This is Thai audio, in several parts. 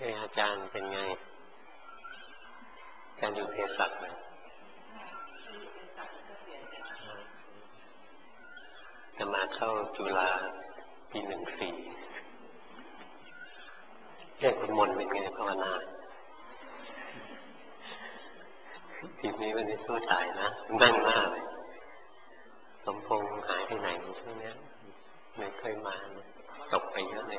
อาจารย์เป็นไงการอยู่เภสัชนะจะมาเข้าจุฬาปี14คุณมนเป็นไงภาวนาทีนี้วันนี้สู้ตายนะนั่งหน้าเลยสมพงษ์หายไปไหนช่วงนี้ไม่เคยมาตกไปเยอะเลย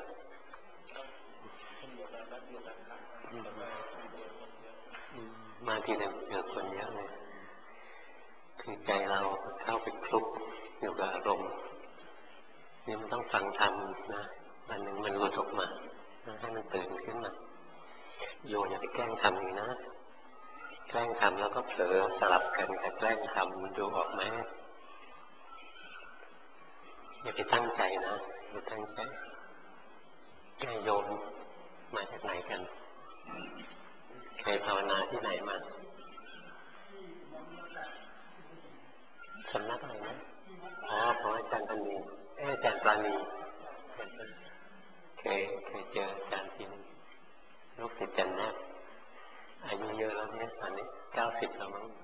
มาทีนึงเจอคนเยอะเลยคือใจเราเข้าไปคลุกอยู่กับอารมณ์นี่มันต้องฟังธรรมนะวันหนึ่งมันหลุดออกมาให้มันตื่นขึ้นมาโยอย่าไปแกล้งทำนี่นะแกล้งทำแล้วก็เผลอสลับกันกับแกล้งทำมันดูออกไหมอย่าไปตั้งใจนะอย่าตั้งใจแกโยมมาจากไหนกันใครภาวนาที่ไหนมาสำนักอะไรนะของอาจารย์ปานีอาจารย์ปานีเคยเจออาจารย์จริงลูกศิษย์จันนะอายุเยอะแล้วเนี่ยตอนนี้90แล้วมั้ง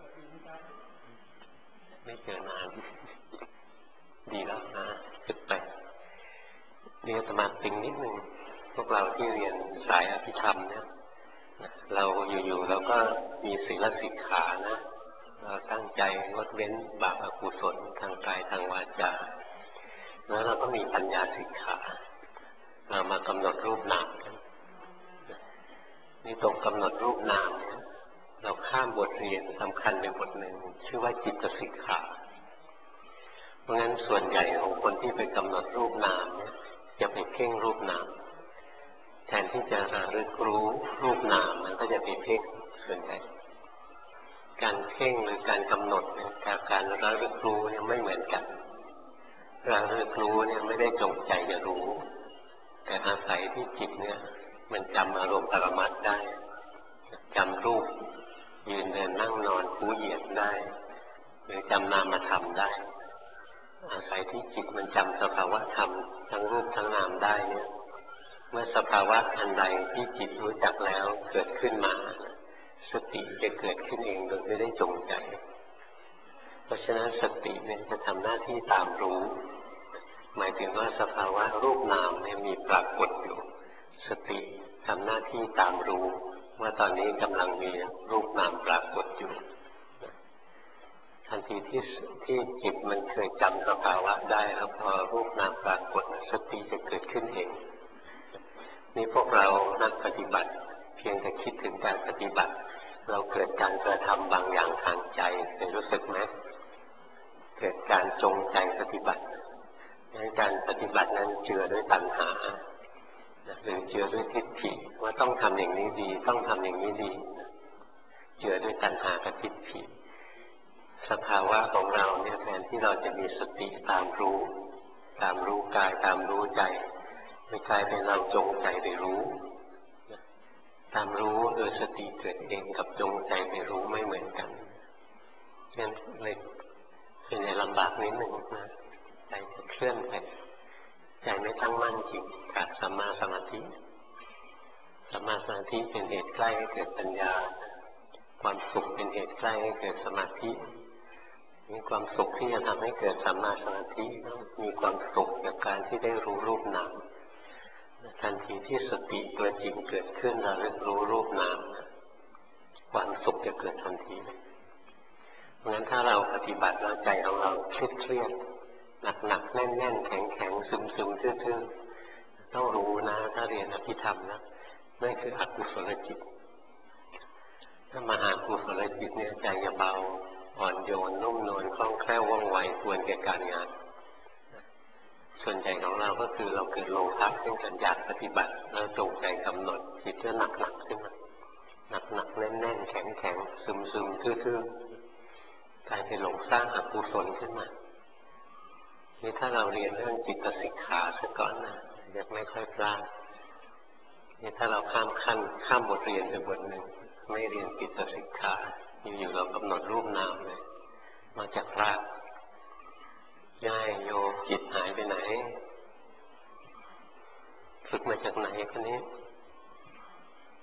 ไม่เจอนานดีแล้วนะฝึกไปนี่อาตมาติงนิดนึงพวกเราที่เรียนสายอภิธรรมเนี่ยเราอยู่ๆเราก็มีศีลสิกขานะเราตั้งใจงดเว้นบาปอกุศลทางกายทางวาจาแล้วเราก็มีปัญญาสิกขาเรามากำหนดรูปนามกันนี่ตรงกำหนดรูปนามเนี่ยเราข้ามบทเรียนสำคัญในบทหนึ่งชื่อว่าจิตสิกขาเพราะงั้นส่วนใหญ่ของคนที่ไปกำหนดรูปนามเนี่ยจะไปเพ่งรูปนามแทนที่จะระลึกรู้รูปนามมันก็จะไปเพ่งส่วนใหญ่การเพ่งหรือการกำหนดเนี่ยกับการระลึกรู้เนี่ยไม่เหมือนกันระลึกรู้เนี่ยไม่ได้จงใจจะรู้แต่อาศัยที่จิตเนี่ยมันจำอารมณ์ปรมัตถ์ได้จำรูปยืนเดินนั่งนอนคู่เหยียดได้หรือจำนามธรรมได้อาศัยที่จิตมันจำสภาวะธรรมทั้งรูปทั้งนามได้เนี่ยเมื่อสภาวะอันใดที่จิตรู้จักแล้วเกิดขึ้นมาสติจะเกิดขึ้นเองโดยไม่ได้จงใจเพราะฉะนั้นสติเนี่ยจะทำหน้าที่ตามรู้หมายถึงว่าสภาวะรูปนามเนี่ยมีปรากฏอยู่สติทำหน้าที่ตามรู้ว่าตอนนี้กำลังมีรูปนามปรากฏอยู่ทันทีที่จิตมันเคยจำสภาวะได้แล้วพอรูปนามปรากฏสติจะเกิดขึ้นเองนี่พวกเรานักปฏิบัติเพียงแต่คิดถึงการปฏิบัติเราเกิดการกระทำบางอย่างทางใจเคยรู้สึกไหมเกิดการจงใจปฏิบัติการปฏิบัตินั้นเจือด้วยตัณหาหรือเจือด้วยทิฏฐิว่าต้องทำอย่างนี้ดีต้องทำอย่างนี้ดีเจือด้วยตัณหากับทิฏฐิสภาวะของเราเนี่ยแทนที่เราจะมีสติตามรู้กายตามรู้ใจไม่กลายเป็นเราจงใจไปรู้ตามรู้โดยสติเกิดเองกับจงใจไปรู้ไม่เหมือนกันฉะนั้นเลยเป็นลำบากนิดหนึ่งนะใจจะเคลื่อนไปใจไม่ตั้งมั่นจริงขาดสัมมาสมาธิสัมมาสมาธิเป็นเหตุใกล้ให้เกิดปัญญาความสุขเป็นเหตุใกล้ให้เกิดสมาธิมีความสุขที่จะทำให้เกิดสัมมาสมาธิมีความสุขจากการที่ได้รู้รูปนามทันทีที่สติตัวจริงเกิดขึ้นเราเรียนรู้รูปนามความสุขจะเกิดทันทีเพราะงั้นถ้าเราปฏิบัติแล้วใจของเราเครียดหนักแน่นแข็งซึมทื่อๆต้องรู้นะถ้าเรียนอภิธรรมนะนั่นคืออกุศลจิตถ้ามาหากุศลจิตเนี่ยใจจะเบาอ่อนโยนนุ่มนวลคล่องแคล่วว่องไวควรแก่การงานส่วนใหญ่ของเราก็คือเราเกิดโลภะซึ่งการอยากปฏิบัติแล้วจงใจกำหนดจิตจะหนักขึ้นมาหนักแน่นแข็งซึมทื่อๆกลายเป็นหลงสร้างอกุศลขึ้นมานี่ถ้าเราเรียนเรื่องจิตสิกขาซะก่อนนะยังไม่ค่อยพลาดนี่ถ้าเราข้ามบทเรียนไปบทหนึ่งไม่เรียนจิตสิกขาอยู่ๆเรากำหนดรูปนามเลยมาจากพลาดย่ายโยจิตหายไปไหนฝึกมาจากไหนคนนี้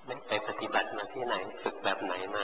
ไปปฏิบัติมาที่ไหนฝึกแบบไหนมา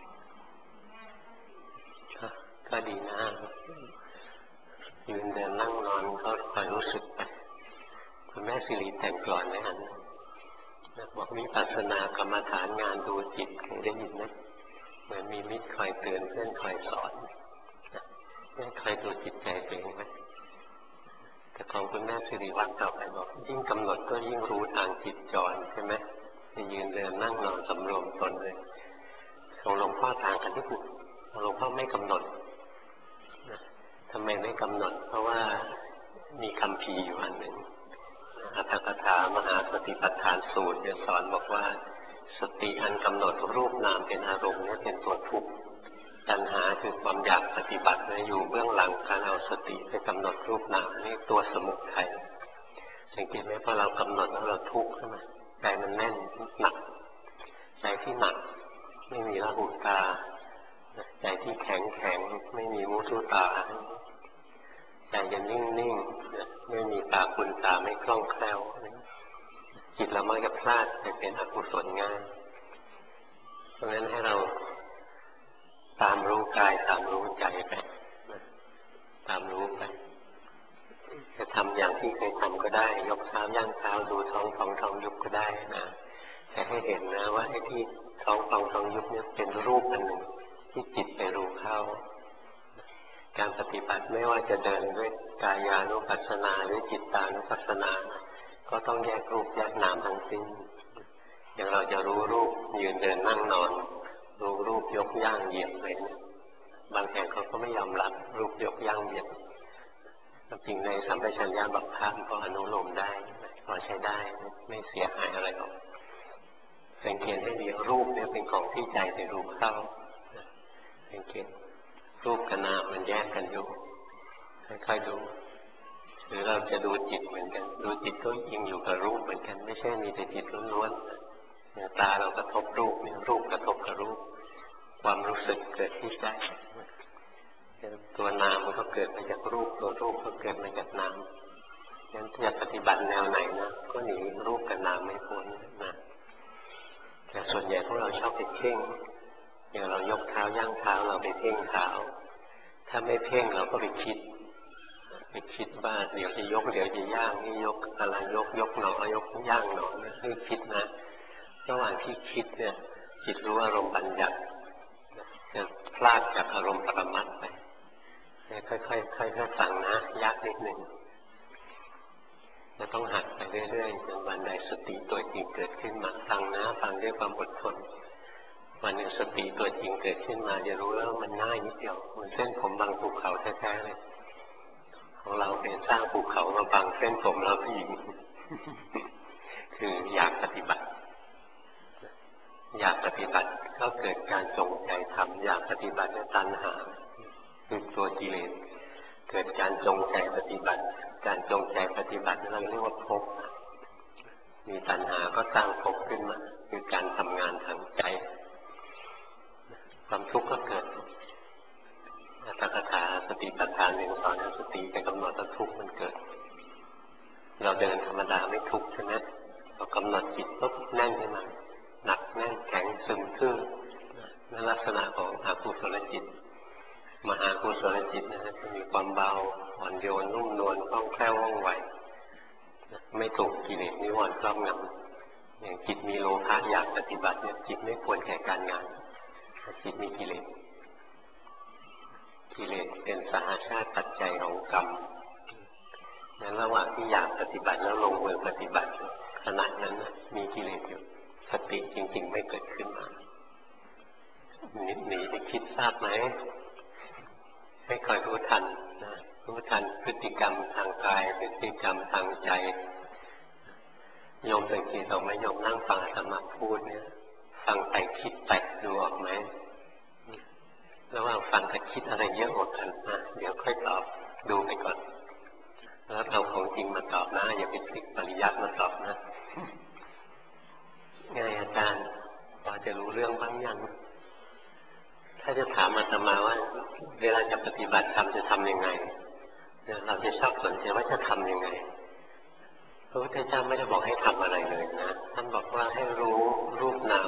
ก็ดีนะยืนเดินนั่งนอนก็คอยรู้สึกไปคุณแม่สิริแต่งกลอนไว้อันบอกวิปัสสนากรรมฐานงานดูจิตเคยได้ยินไหมเหมือนมีมิตรคอยเตือนเพื่อนคอยสอนไม่คอยดูจิตใจตัวเองไหมแต่ของคุณแม่สิริวัฒน์ต่อไปบอกยิ่งกำหนดก็ยิ่งรู้ทางจิตจรใช่ไหมยืนเดินนั่งนอนสำรวมตนเลยของหลวงพ่อทางกันนิดหนึ่งหลวงพ่อไม่กำหนดทำไมไม่กำหนดเพราะว่ามีคำพีอยู่อันหนึ่งอัตถกถามหาสติปัฏฐานสูตรสอนบอกว่าสติอันกำหนดรูปนามเป็นอารมณ์นี่เป็นตัวทุกข์ตัณหาคือความอยากปฏิบัติอยู่เบื้องหลังการเอาสติไปกำหนดรูปนามนี่ตัวสมุทัยสังเกตไหมพอเรากำหนดแล้วเราทุกข์ขึ้นมาใจมันแน่นหนักใจที่หนักไม่มีละหุตาใจที่แข็งไม่มีมุทุตาใจจะนิ่งไม่มีตาคุณตาไม่คล่องแคล่วจิตเรามักจะพลาดไปเป็นอกุศลง่ายเพราะฉะนั้นให้เราตามรู้กายตามรู้ใจไปตามรู้ไปจะทำอย่างที่เคยทำก็ได้ยกเท้าย่างเท้าดูท้องยุบก็ได้นะแต่ให้เห็นนะว่าไอ้ที่ท้องยุบเนี่ยเป็นรูปอันหนึ่งที่จิตไปรู้เข้าการปฏิบัติไม่ว่าจะเดินด้วยกายานุปัสสนาหรือจิตตานุปัสสนาก็ต้องแยกรูปแยกนามทั้งสิ้นอย่างเราจะรู้รูปยืนเดินนั่งนอนรู้รูปยกย่างเหยียดเลยบางแห่งเขาก็ไม่ยอมรับรูปยกย่างเหยียดจริงในสัมปชัญญะบัพพะก็อนุโลมได้พอใช้ได้ไม่เสียหายอะไรหรอกสังเกตให้ดีรูปเนี่ยเป็นของที่ใจไปรู้เข้าสังเกตรูปกับนามมันแยกกันอยู่ค่อยๆดูหรือเราจะดูจิตเหมือนกันดูจิตก็ยิงอยู่กับรูปเหมือนกันไม่ใช่มีแต่จิตล้วนๆตาเรากระทบรูปรูปกระทบกับรูปความรู้สึกเกิดที่ใจตัวนามมันก็เกิดมาจากรูปตัวรูปก็เกิดมาจากนามงั้นถ้าจะปฏิบัติแนวไหนนะก็หนีรูปกับนามไม่พ้นนะแต่ส่วนใหญ่พวกเราชอบไปเพ่งอย่างเรายกเท้าย่างเท้าเราไปเพ่งเท้าถ้าไม่เพ่งเราก็ไปคิดว่าเดี๋ยวจะยกเดี๋ยวจะย่างนี่ยกอะไรยกหนอยกย่างหนอนี่คิดนะระหว่างที่คิดเนี่ยจิตรู้อารมณ์บัญญัติจะพลาดจากอารมณ์ปรมัตถ์ไปค่อยๆฟังนะยากนิดหนึ่งจะต้องหัดไปเรื่อยๆจนวันใดสติตัวจริงเกิดขึ้นมาฟังนะฟังด้วยความอดทนวันหนึ่งสติตัวจริงเกิดขึ้นมาจะรู้แล้วมันง่ายนิดเดียวมันเส้นผมบางภูเขาแท้ๆเลยของเราเป็นสร้างภูเขามาบังเส้นผมเราผู้หญิงคืออยากปฏิบัติก็เกิดการจงใจทำอยากปฏิบัติตัณหาคือตัวกิเลสเกิดการจงใจปฏิบัติการจงใจปฏิบัติเราเรียกว่าภพมีตัณหาก็สร้างภพขึ้นมาคือการทำงานทางใจความทุกข์ก็เกิดอัตถกถาสติปัฏฐานหนึ่งสอนสติไปกำหนดทุกข์มันเกิดเราเดินธรรมดาไม่ทุกข์ใช่ไหมเรากำหนดจิตปุ๊บแน่นขึ้นมาหนักแน่นแข็งซึมทื่อนั่นลักษณะของอกุศลจิตมหากุศลจิตนะจะมีความเบาอ่อนโยนนุ่มนวลคล่องแคล่วว่องไวไม่ถูกกิเลสนิวรณ์ครอบงำอย่างจิตมีโลภะอยากปฏิบัติเนี่ยจิตไม่ควรแก่การงานจิตมีกิเลสเป็นสหชาติปัจจัยของกรรมนั้นระหว่างที่อยากปฏิบัติแล้วลงมือปฏิบัติขณะนั้นมีกิเลสอยู่สติจริงๆไม่เกิดขึ้นมาหนีไปคิดทราบไหมให้คอยรู้ทันนะรู้ทันพฤติกรรมทางกายพฤติกรรมทางใจโยมสังเกตออกไหมโยมนั่งฟังธรรมะพูดเนี่ยฟังไปคิดไปดูออกไหมระหว่างฟังกับคิดอะไรเยอะกว่ากันนะเดี๋ยวค่อยตอบดูไปก่อนแล้วเอาของจริงมาตอบนะอย่าไปพลิกปริยัติมาตอบนะไงอาจารย์พอจะรู้เรื่องบ้างยังถ้าจะถามอาตมาว่าเวลาจะปฏิบัติธรรมจะทำยังไงเราจะชอบสนใจว่าจะทำยังไงพระพุทธเจ้าไม่ได้บอกให้ทำอะไรเลยนะท่านบอกว่าให้รู้รูปนา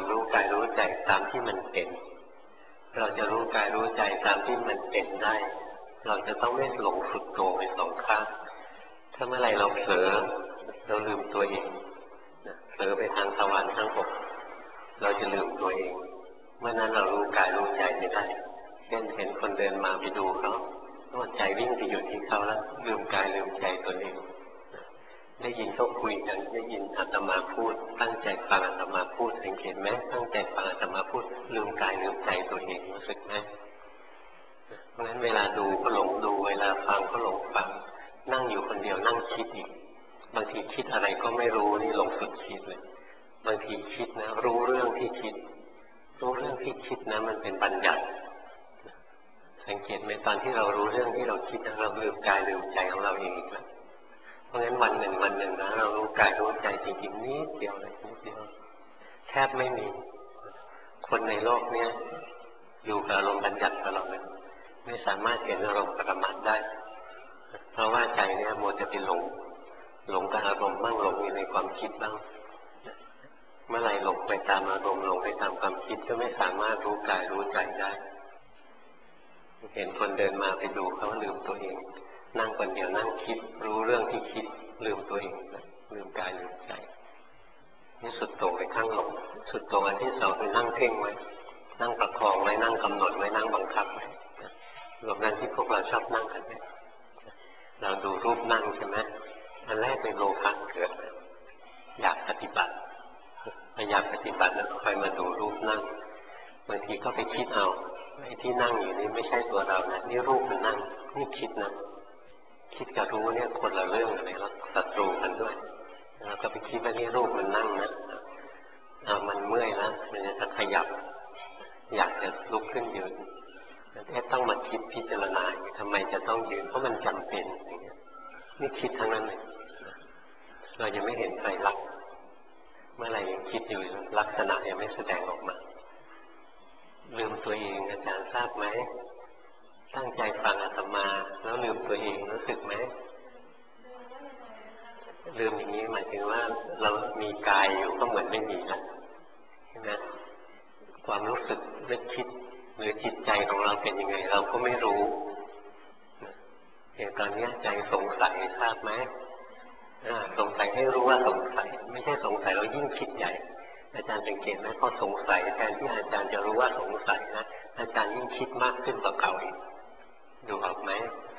จะรู้กายรู้ใจตามที่มันเป็นได้เราจะต้องไม่หลงสุดโต่งไปสองข้างถ้าเมื่อไรเราเผลอเราลืมตัวเองเผลอไปทางสวรรค์ทางอกเราจะลืมตัวเองเมื่อนั้นเรารู้กายรู้ใจไม่ได้เช่นเห็นคนเดินมาไปดูเขาใจวิ่งไปอยู่ที่เขาแล้วลืมกายลืมใจตัวเองได้ยินเขาคุยกันได้ยินอาตมาพูดตั้งใจฟังอาตมาพูดสังเกตไหมตั้งใจฟังอาตมาพูดลืมกายลืมใจตัวเองรู้สึกไหมเพราะฉะนั้นเวลาดูก็หลงดูเวลาฟังก็หลงฟังนั่งอยู่คนเดียวนั่งคิดอีกบางทีคิดอะไรก็ไม่รู้นี่หลงสุดคิดเลยบางทีคิดนะรู้เรื่องที่คิดรู้เรื่องที่คิดนะมันเป็นบัญญัติสังเกตไหมตอนที่เรารู้เรื่องที่เราคิดเราลืมกายลืมใจของเราเองอีกแล้วเพราะงั้นวันหนึ่งนะเรารู้กายรู้ใจจริงๆนิดเดียวเลยนิดเดียวแทบไม่มีคนในโลกเนี้ยอยู่กับอารมณ์บัญญัติตลอดเลยไม่สามารถเห็นอารมณ์ปรมัตถ์ได้เพราะว่าใจเนี่ยมัวจะไปหลงกับอารมณ์บ้างหลงอยู่ในความคิดบ้างเมื่อไหร่หลงไปตามอารมณ์หลงไปตามความคิดก็ไม่สามารถรู้กายรู้ใจได้เห็นคนเดินมาไปดูเขาลืมตัวเองนั่งคนเดียวนั่งคิดรู้เรื่องที่คิดลืมตัวเองลืมกายลืมใจนี่สุดโต่งไปข้างหลงสุดโต่งอันที่สองคือนั่งเพ่งไว้นั่งประคองไว้นั่งกำหนดไว้นั่งบังคับไว้รวมนั้นที่พวกเราชอบนั่งกันเนี่ยเราดูรูปนั่งใช่ไหมอันแรกเป็นโลภะเกิดอยากปฏิบัติอยากปฏิบัติแล้วคอยมาดูรูปนั่งบางทีก็ไปคิดเอาไอ้ที่นั่งอยู่นี่ไม่ใช่ตัวเรานะนี่รูปมันนั่งนี่คิดนะคิดกับรู้เนี่ยคนละเรื่องเลยแล้วศัตรูกันด้วยแล้วก็ไปคิดว่านี่รูปมันนั่งนะมันเมื่อยแล้วมันจะขยับอยากจะลุกขึ้นยืนต้องมาคิดพิจารณาทำไมจะต้องยืนเพราะมันจำเป็นอย่างเงี้ยนี่คิดทั้งนั้นเลยเรายังไม่เห็นไตรลักษณ์เมื่อไหร่ยังคิดอยู่ลักษณะยังไม่แสดงออกมาลืมตัวเองอาจารย์ทราบไหมตั้งใจฟังอาตมาแล้วลืมตัวเองรู้สึกไหมลืมอย่างนี้หมายถึงว่าเรามีกายอยู่ก็เหมือนไม่มีแล้วนะความรู้สึกนึกคิดหรือจิตใจของเราเป็นยังไงเราก็ไม่รู้อย่างตอนนี้ใจสงสัยทราบไหมสงสัยให้รู้ว่าสงสัยไม่ใช่สงสัยเรายิ่งคิดใหญ่อาจารย์สังเกตไหมพอสงสัยแทนที่อาจารย์จะรู้ว่าสงสัยนะอาจารย์ยิ่งคิดมากขึ้นกว่าเก่าอีกดูออกไหม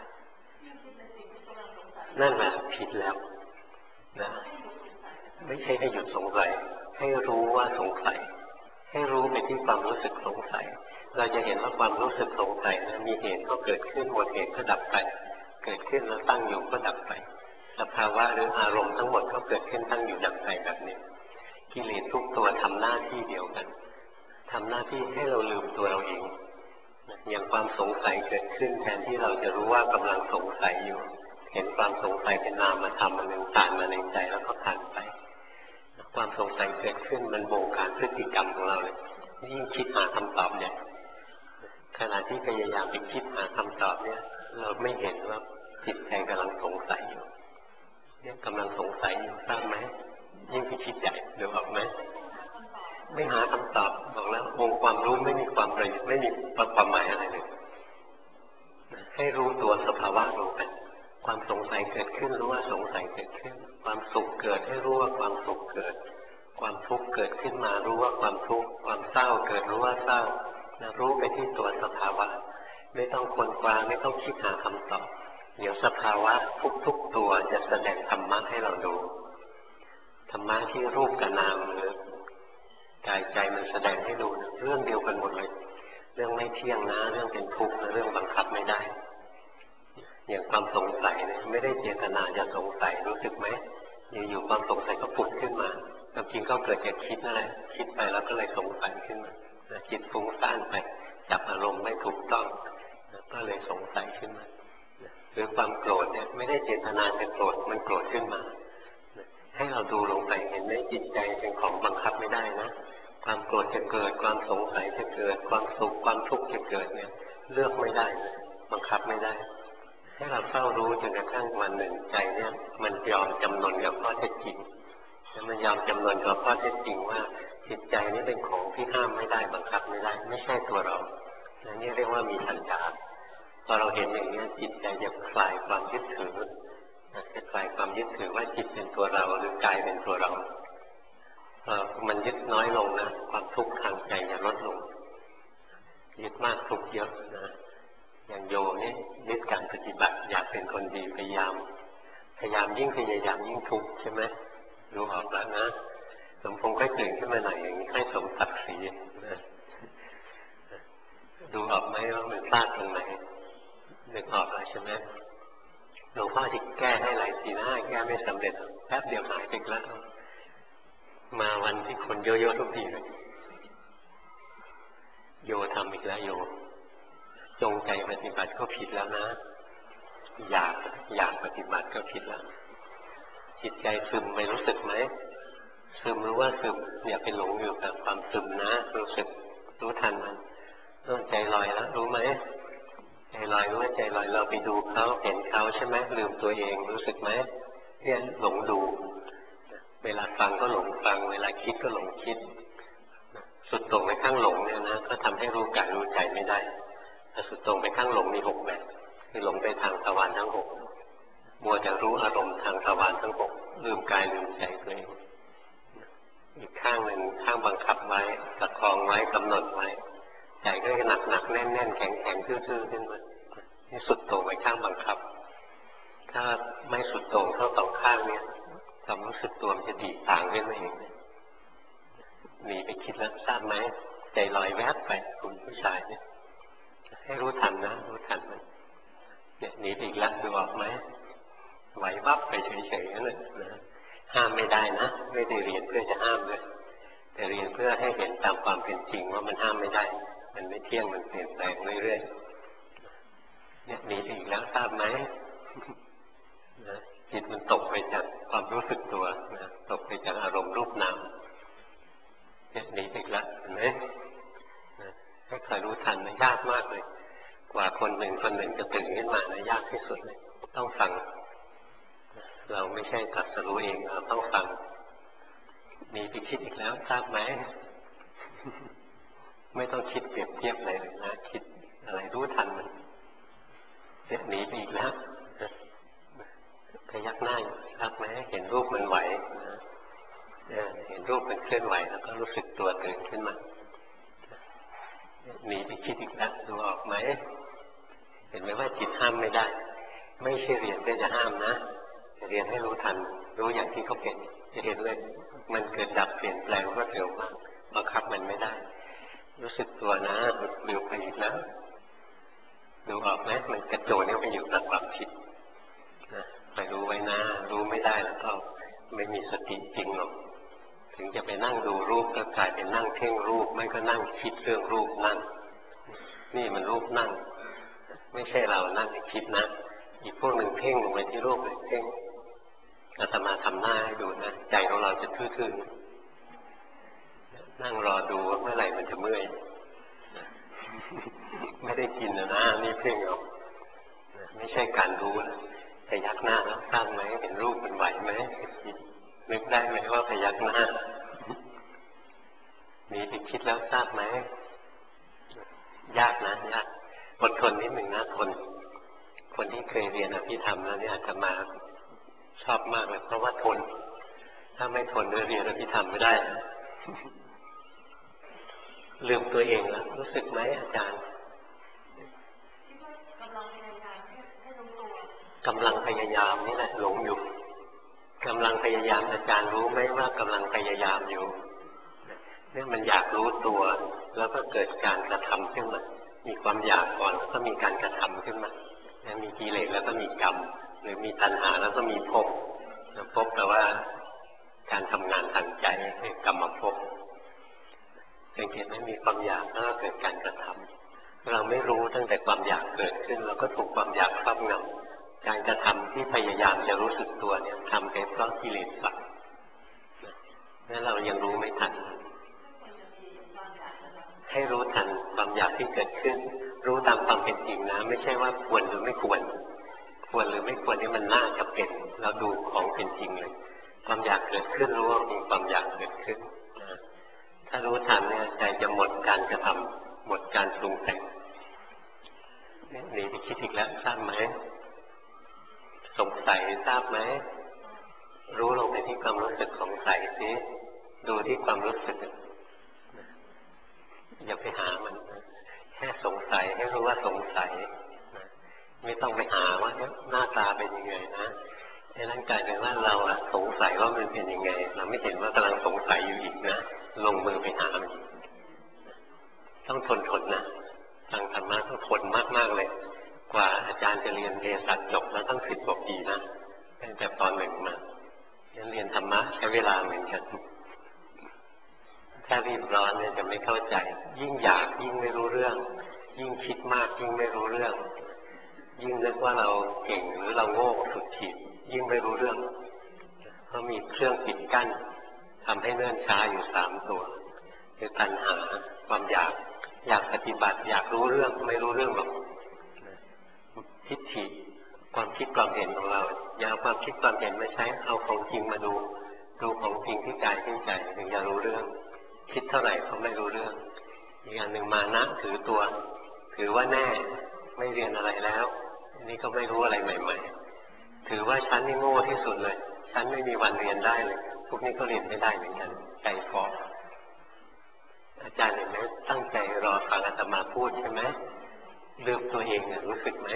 นั่นแหละผิดแล้วนะไม่ใช่ให้หยุดสงสัยให้รู้ว่าสงสัยให้รู้ไปที่ความรู้สึกสงสัยเราจะเห็นว่าความรู้สึกสงสัยนะมีเหตุก็เกิดขึ้นหมดเหตุก็ดับไปเกิดขึ้นแล้วตั้งอยู่ก็ดับไปสภาวะหรืออารมณ์ทั้งหมดก็เกิดขึ้นตั้งอยู่ดับไปแบบนี้กิเลสทุกตัวทำหน้าที่เดียวกันทำหน้าที่ให้เราลืมตัวเราเองอย่างความสงสัยเกิดขึ้นแทนที่เราจะรู้ว่ากำลังสงสัยอยู่เห็นความสงสัยเป็นนามธรรมอันหนึ่งผ่านมาในใจแล้วก็ผ่านไปความสงสัยเกิดขึ้นมันบงการพฤติกรรมของเราเลยยิ่งคิดหาคำตอบเนี่ยขณะที่พยายามไปคิดหาคำตอบเนี่ยเราไม่เห็นว่าจิตใจกำลังสงสัยอยู่เนี่ยกำลังสงสัยอยู่ทราบไหมยิ่งไปคิดใหญ่ดูออกไหมไม่หาคำตอบบอกแล้วองค์ความรู้ไม่มีความประโยชน์ไม่มีความหมายอะไรเลยให้รู้ตัวสภาวะรู้ไปความสงสัยเกิดขึ้นรู้ว่าสงสัยเกิดขึ้นความสุขเกิดให้รู้ว่าความสุขเกิดความทุกข์เกิดขึ้นมารู้ว่าความทุกข์ความเศร้าเกิดรู้ว่าเศร้ารู้ไปที่ตัวสภาวะไม่ต้องค้นคว้าไม่ต้องคิดหาคำตอบเดี๋ยวสภาวะทุกตัวจะแสดงธรรมะให้เราดูธรรมะที่รูปกับนามหรือกายใจมันแสดงให้ดูเรื่องเดียวกันหมดเลยเรื่องไม่เที่ยงนะเรื่องเป็นทุกข์เรื่องบังคับไม่ได้อย่างความสงสัยเนี่ยไม่ได้เจตนาจะสงสัยรู้สึกไหมอยู่ๆความสงสัยก็ผุดขึ้นมาความจริงก็เกิดจากคิดนั่นแหละคิดไปแล้วก็เลยสงสัยขึ้นมาจิตฟุ้งซ่านไปจับอารมณ์ไม่ถูกต้องก็เลยสงสัยขึ้นมาหรือความโกรธเนี่ยไม่ได้เจตนาจะโกรธมันโกรธขึ้นมาให้เราดูลงไปเห็นในจิตใจเป็นของบังคับไม่ได้นะความโกรธจะเกิดความสงสัยจะเกิดความสุขความทุกข์จะเกิดเนี่ยเลือกไม่ได้บังคับไม่ได้ให้เราเฝ้ารู้จนกระทั่งวันหนึ่งใจเนี่ยมันยอมจำนนกับข้อเท็จจริงมันยอมจำนนกับข้อเท็จจริงว่าจิตใจนี้เป็นของที่ห้ามไม่ได้บังคับไม่ได้ไม่ใช่ตัวเรานี่เรียกว่ามีสัญญาพอเราเห็นอย่างนี้จิตใจจะคลายความยึดถือจะคลายความยึดถือว่าจิตเป็นตัวเราหรือกายเป็นตัวเรามันยึดน้อยลงนะความทุกข์ทางใจจะลดลงยึดมากทุกข์เยอะนะอย่างโยนี่ยึดการปฏิบัติอยากเป็นคนดีพยายามยิ่งพยายามยิ่งทุกข์ใช่ไหมรู้ออกแล้วนะสมพงษ์ค่อยตื่นขึ้นมาหน่อยอย่างนี้ค่อยสมศักดิ์ศรีนะดูออกไหมว่ามันพลาดตรงไหนนึกออกแล้วใช่ไหมหลวงพ่อที่แก้ให้หลายทีนะแก้ไม่สำเร็จแป๊บเดียวหายไปแล้วมาวันที่คนเยอะๆทุกทีเลยโยทำอีกแล้วโยจงใจปฏิบัติก็ผิดแล้วนะอยากปฏิบัติก็ผิดแล้วจิตใจซึมไม่รู้สึกไหมซึมรู้ว่าซึมอย่าไปหลงอยู่กับความซึมนะรู้สึกรู้ทันมันใจลอยแล้วรู้ไหมใจลอยรู้ว่าใจลอยเราไปดูเขาเห็นเขาใช่ไหมลืมตัวเองรู้สึกไหมเนี่ยหลงดูเวลาฟังก็หลงฟังเวลาคิดก็หลงคิดสุดตรงไปข้างหลงเนี่ยนะก็ทำให้รู้กายรู้ใจไม่ได้ถ้าสุดตรงไปข้างหลงมี6แบบคือหลงไปทางทวารทั้ง6มัวแต่รู้อารมณ์ทางทวารทั้ง6ลืมกายลืมใจตัวเองอีกข้างหนึ่งข้างบังคับไว้ประคองไว้กำหนดไว้ใจก็หนักแน่นแข็งทื่อๆขึ้นมานี่สุดตรงไปข้างบังคับถ้าไม่สุดตรงเท่าสองข้างเนี่ยความรู้สึกตัวมันจะดีต่างขึ้นมาเองหนีไปคิดแล้วทราบไหมใจลอยแวบไปคุณผู้ชายเนี่ยให้รู้ทันนะรู้ทันมันเนี่ยหนีอีกแล้วดูออกไหมไหววับไปเฉยๆนั่นแหละนะห้ามไม่ได้นะไม่ได้เรียนเพื่อจะห้ามเลยแต่เรียนเพื่อให้เห็นตามความเป็นจริงว่ามันห้ามไม่ได้มันไม่เที่ยงมันเปลี่ยนแปลงเรื่อยๆเนี่ยหนีอีกแล้วทราบไหมนะจิตมันตกไปจากความรู้สึกตัวนะตกไปจากอารมณ์รูปนามเนี่ยหนีอีกแล้วเห็นไหมให้คอยรู้ทันนะยากมากเลยกว่าคนหนึ่งจะตื่นขึ้นมานะยากที่สุดเลยต้องฟังเราไม่ใช่ตรัสรู้เองเราต้องฟังมีไปคิดอีกแล้วทราบไหมไม่ต้องคิดเปรียบเทียบอะไรเลยนะคิดอะไรรู้ทันมันเนี่ยหนีไปอีกแล้วพยักหน้าทราบไหมเห็นรูปมันไหวนะเห็นรูปมันเคลื่อนไหวแล้วก็รู้สึกตัวตื่นขึ้นมาหนีไปคิดอีกแล้วดูออกไหมเห็นไหมว่าจิตห้ามไม่ได้ไม่ใช่เรียนเพื่อจะห้ามนะเรียนให้รู้ทันรู้อย่างที่เขาเป็นจะเห็นเลยมันเกิดดับเปลี่ยนแปลงรวดเร็วมากบังคับมันไม่ได้รู้สึกตัวนะลืมไปอีกแล้วดูออกไหมมันกระโจนเข้าไปอยู่กับความคิดนะไปรู้ไว้นะรู้ไม่ได้แล้วก็ไม่มีสติจริงหรอกถึงจะไปนั่งดูรูปก็กลายเป็นนั่งเพ่งรูปไม่ก็นั่งคิดเรื่องรูปนั่งนี่มันรูปนั่งไม่ใช่เรานั่งคิดนะอีกพวกหนึ่งเพ่งลงไปที่รูปเลยเพ่งอาตมาทำหน้าให้ดูนะใจของเราจะทื่อๆนั่งรอดูว่าเมื่อไหร่มันจะเมื่อยไม่ได้กินนะนี่เพ่งเอาไม่ใช่การรู้นะพยักหน้าแล้วทราบไหมเห็นรูปมันไหวไหมนึกได้ไหมว่าพยักหน้ามีไปคิดแล้วทราบไหมยากนะยากอดทนนิดหนึ่งนะคนที่เคยเรียนอภิธรรมแล้วเนี่ยอาตมาชอบมากเลยเพราะว่าทนถ้าไม่ทนเรียนอภิธรรมไม่ได้ลืมตัวเองแล้วรู้สึกไหมอาจารย์กำลังพยายามนี่แหละหลงอยู่กำลังพยายามอาจารย์รู้ไหมว่ากำลังพยายามอยู่เนี่ยมันอยากรู้ตัวแล้วก็เกิดการกระทำขึ้นมามีความอยากก่อนแล้วก็มีการกระทำขึ้นมามีกิเลสแล้วก็มีกรรมหรือมีตัณหาแล้วก็มีภพภพแปลว่าการทำงานทางใจคือกรรมภพสังเกตไหมมีความอยากแล้วก็เกิดการกระทำเราไม่รู้ตั้งแต่ความอยากเกิดขึ้นเราก็ถูกความอยากครอบงำการกระทำที่พยายามจะรู้สึกตัวเนี่ยทำไปเพราะกิเลสสั่งนั่นเรายังรู้ไม่ทันให้รู้ทันความอยากที่เกิดขึ้นรู้ตามความเป็นจริงนะไม่ใช่ว่าควรหรือไม่ควรหรือไม่ควรนี่มันน่าจะเป็นเราดูของเป็นจริงเลยความอยากเกิดขึ้นรู้ว่ามีความอยากเกิดขึ้น ถ้ารู้ทันเนี่ยใจจะหมดการกระทำหมดการปรุงแต่งหนีไปคิดอีกแล้วทราบไหมสงสัยทราบไหมรู้ลงไปที่ความรู้สึกสงสัยสิดูที่ความรู้สึกอย่าไปหามันแค่สงสัยให้รู้ว่าสงสัยไม่ต้องไปหาว่าหน้าตาเป็นยังไงนะในร่างกายเป็นว่าเราสงสัยว่ามันเป็นยังไงเราไม่เห็นว่ากำลังสงสัยอยู่อีกนะลงมือไปหามันต้องทนนะทางธรรมะต้องทนมากๆเลยกว่าอาจารย์จะเรียนเภสัชจบแล้วตั้ง10 กว่าปีนะตั้งแต่ตอน 1มาเรียนธรรมะใช้เวลาเหมือนกันถ้ารีบร้อนเนี่ยจะไม่เข้าใจยิ่งอยากยิ่งไม่รู้เรื่องยิ่งคิดมากยิ่งไม่รู้เรื่องยิ่งนึกว่าเราเก่งหรือเราโง่สุดขีดยิ่งไม่รู้เรื่องเพราะมีเครื่องปิดกั้นทำให้เนิ่นช้าอยู่3 ตัวคือตัณหาความอยากปฏิบัติอยากรู้เรื่องไม่รู้เรื่องหรอกทิฏฐิความคิดความเห็นของเราอย่าเอาความคิดความเห็นมาใช้เอาของจริงมาดูของจริงที่กายที่ใจถึงจะรู้เรื่องคิดเท่าไหร่ก็ไม่รู้เรื่องอีกอย่างหนึ่งมานะถือตัวถือว่าแน่ไม่เรียนอะไรแล้วนี่ก็ไม่รู้อะไรใหม่ๆถือว่าฉันนี่โง่ที่สุดเลยฉันไม่มีวันเรียนได้เลยพวกนี้ก็เรียนไม่ได้เหมือนกันใจฟออาจารย์เห็นไหมตั้งใจรอฟังอาตมาพูดใช่ไหมลืมตัวเองรู้สึกไหม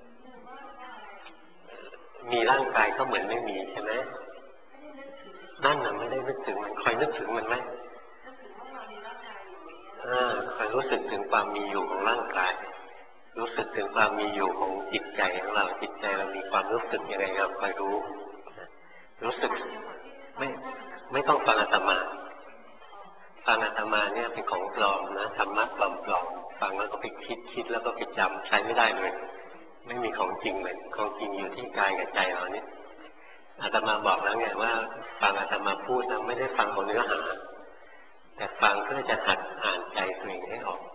มีร่างกายก็เหมือนไม่มีใช่ไหมนั่นน่ะไม่ได้นึกถึงมันคอยนึกถึงมันไหมคอยรู้สึกถึงความมีอยู่ของร่างกายรู้สึกถึงความมีอยู่ของจิตใจของเราจิตใจเรามีความรู้สึกยังไงเราคอยรู้สึกไม่ต้องฟังอาตมาฟังอาตมาเนี่ยเป็นของปลอมนะธรรมะปลอมฟังแล้วก็ไปคิดแล้วก็ไปจำใช้ไม่ได้เลยไม่มีของจริงเลยของจริงอยู่ที่กายกับใจเราเนี่ยอาตมาบอกแล้วไงว่าฟังอาตมาพูดนะไม่ได้ฟังเอาเนื้อหาแต่ฟังเพื่อจะหัดอ่านใจตัวเองให้ออก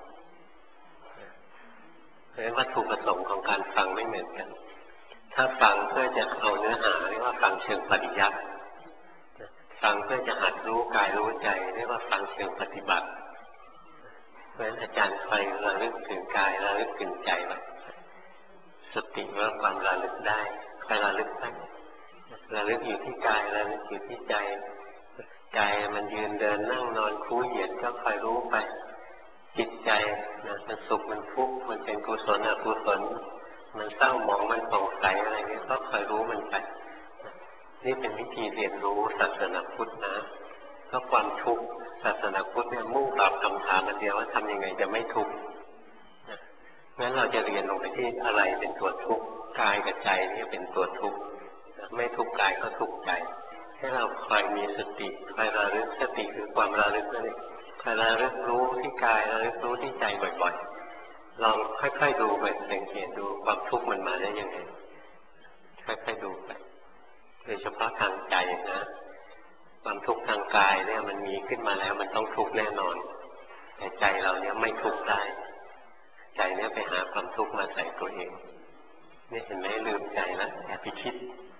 เพราะฉะนั้นวัตถุประสงค์ของการฟังไม่เหมือนกันถ้าฟังเพื่อจะเอาเนื้อหาเรียกว่าฟังเชิงปฏิยัติฟังเพื่อจะหัดรู้กายรู้ใจเรียกว่าฟังเชิงปฏิบัติเพราะฉะนั้นอาจารย์คอยระลึกถึงกายระลึกถึงใจไว้สติว่าความระลึกได้คอยระลึกไประลึกอยู่ที่กายระลึกอยู่ที่ใจใจมันยืนเดินนั่งนอนคู่เหยียดก็คอยรู้ไปจิตใจนะมันสุขมันทุกข์มันเป็นกุศลอกุศลมันเศร้าหมองมันผ่องใสอะไรเงี้ยก็คอยรู้มันไปนี่เป็นวิธีเรียนรู้ศาสนาพุทธนะก็ความทุกข์ศาสนาพุทธเนี่ยมุ่งตอบคำถามอันเดียวว่าทำยังไงจะไม่ทุกข์งั้นเราจะเรียนลงไปที่อะไรเป็นตัวทุกข์กายกับใจนี่เป็นตัวทุกข์ไม่ทุกข์กายก็ทุกข์ใจให้เราคอยมีสติคอยระลึกสติคือความระลึกนั่นเองคอยระลึกรู้ที่กายระลึกรู้ที่ใจบ่อยๆลองค่อยๆดูไปสังเกตดูความทุกข์มันมาได้ยังไงค่อยๆดูไปโดยเฉพาะทางใจนะความทุกข์ทางกายเนี่ยมันมีขึ้นมาแล้วมันต้องทุกข์แน่นอนแต่ใจเราเนี่ยไม่ทุกข์ได้ใจเนี่ยไปหาความทุกข์มาใส่ตัวเองนี่เห็นไหมลืมใจแล้วแอบไปคิด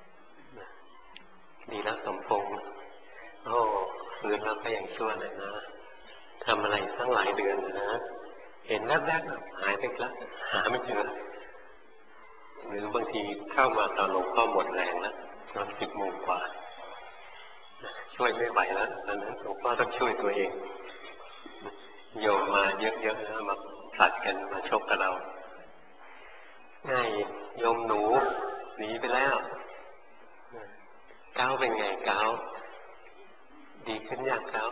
ดีแล้วสมพงษ์โอ้ฟื้นแล้วก็ยังชั่วหน่อยนะทำอะไรตั้งหลายเดือนนะเห็นแวบๆหายไปแล้วหาไม่เจอหรือบางทีเข้ามาตอนหลวงพ่อหมดแรงแล้วตอน10 โมงกว่าช่วยไม่ไหวแล้วตอนนั้นหลวงพ่อต้องช่วยตัวเองโยมมาเยอะๆนะมาผลัดกันมาชกกับเราง่ายโยมหนูหนีไปแล้วก้าวเป็นไงก้าวดีขึ้นยังก้าว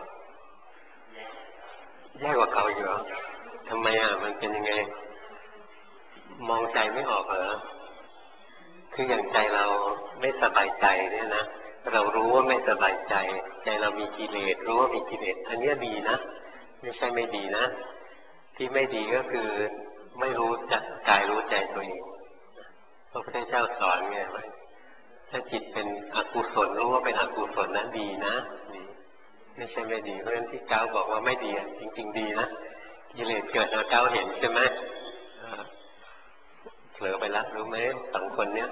แย่กว่าเก่าอยู่เหรอทำไมมันเป็นยังไงมองใจไม่ออกเหรอคืออย่างใจเราไม่สบายใจเนี่ยนะเรารู้ว่าไม่สบายใจใจเรามีกิเลสรู้ว่ามีกิเลสอันนี้ดีนะไม่ใช่ไม่ดีนะที่ไม่ดีก็คือไม่รู้จักกายรู้ใจตัวเองพระพุทธเจ้าสอนไงว่าถ้าจิตเป็นอกุศลรู้ว่าเป็นอกุศลนะดีนะดีไม่ใช่ไม่ดีเพราะฉะนั้นที่เก้าบอกว่าไม่ดีจริงๆดีนะกิเลสเกิดแล้วเก้าเห็นใช่ไหมเผลอไปแล้วรู้ไหม2 คนเนี้ย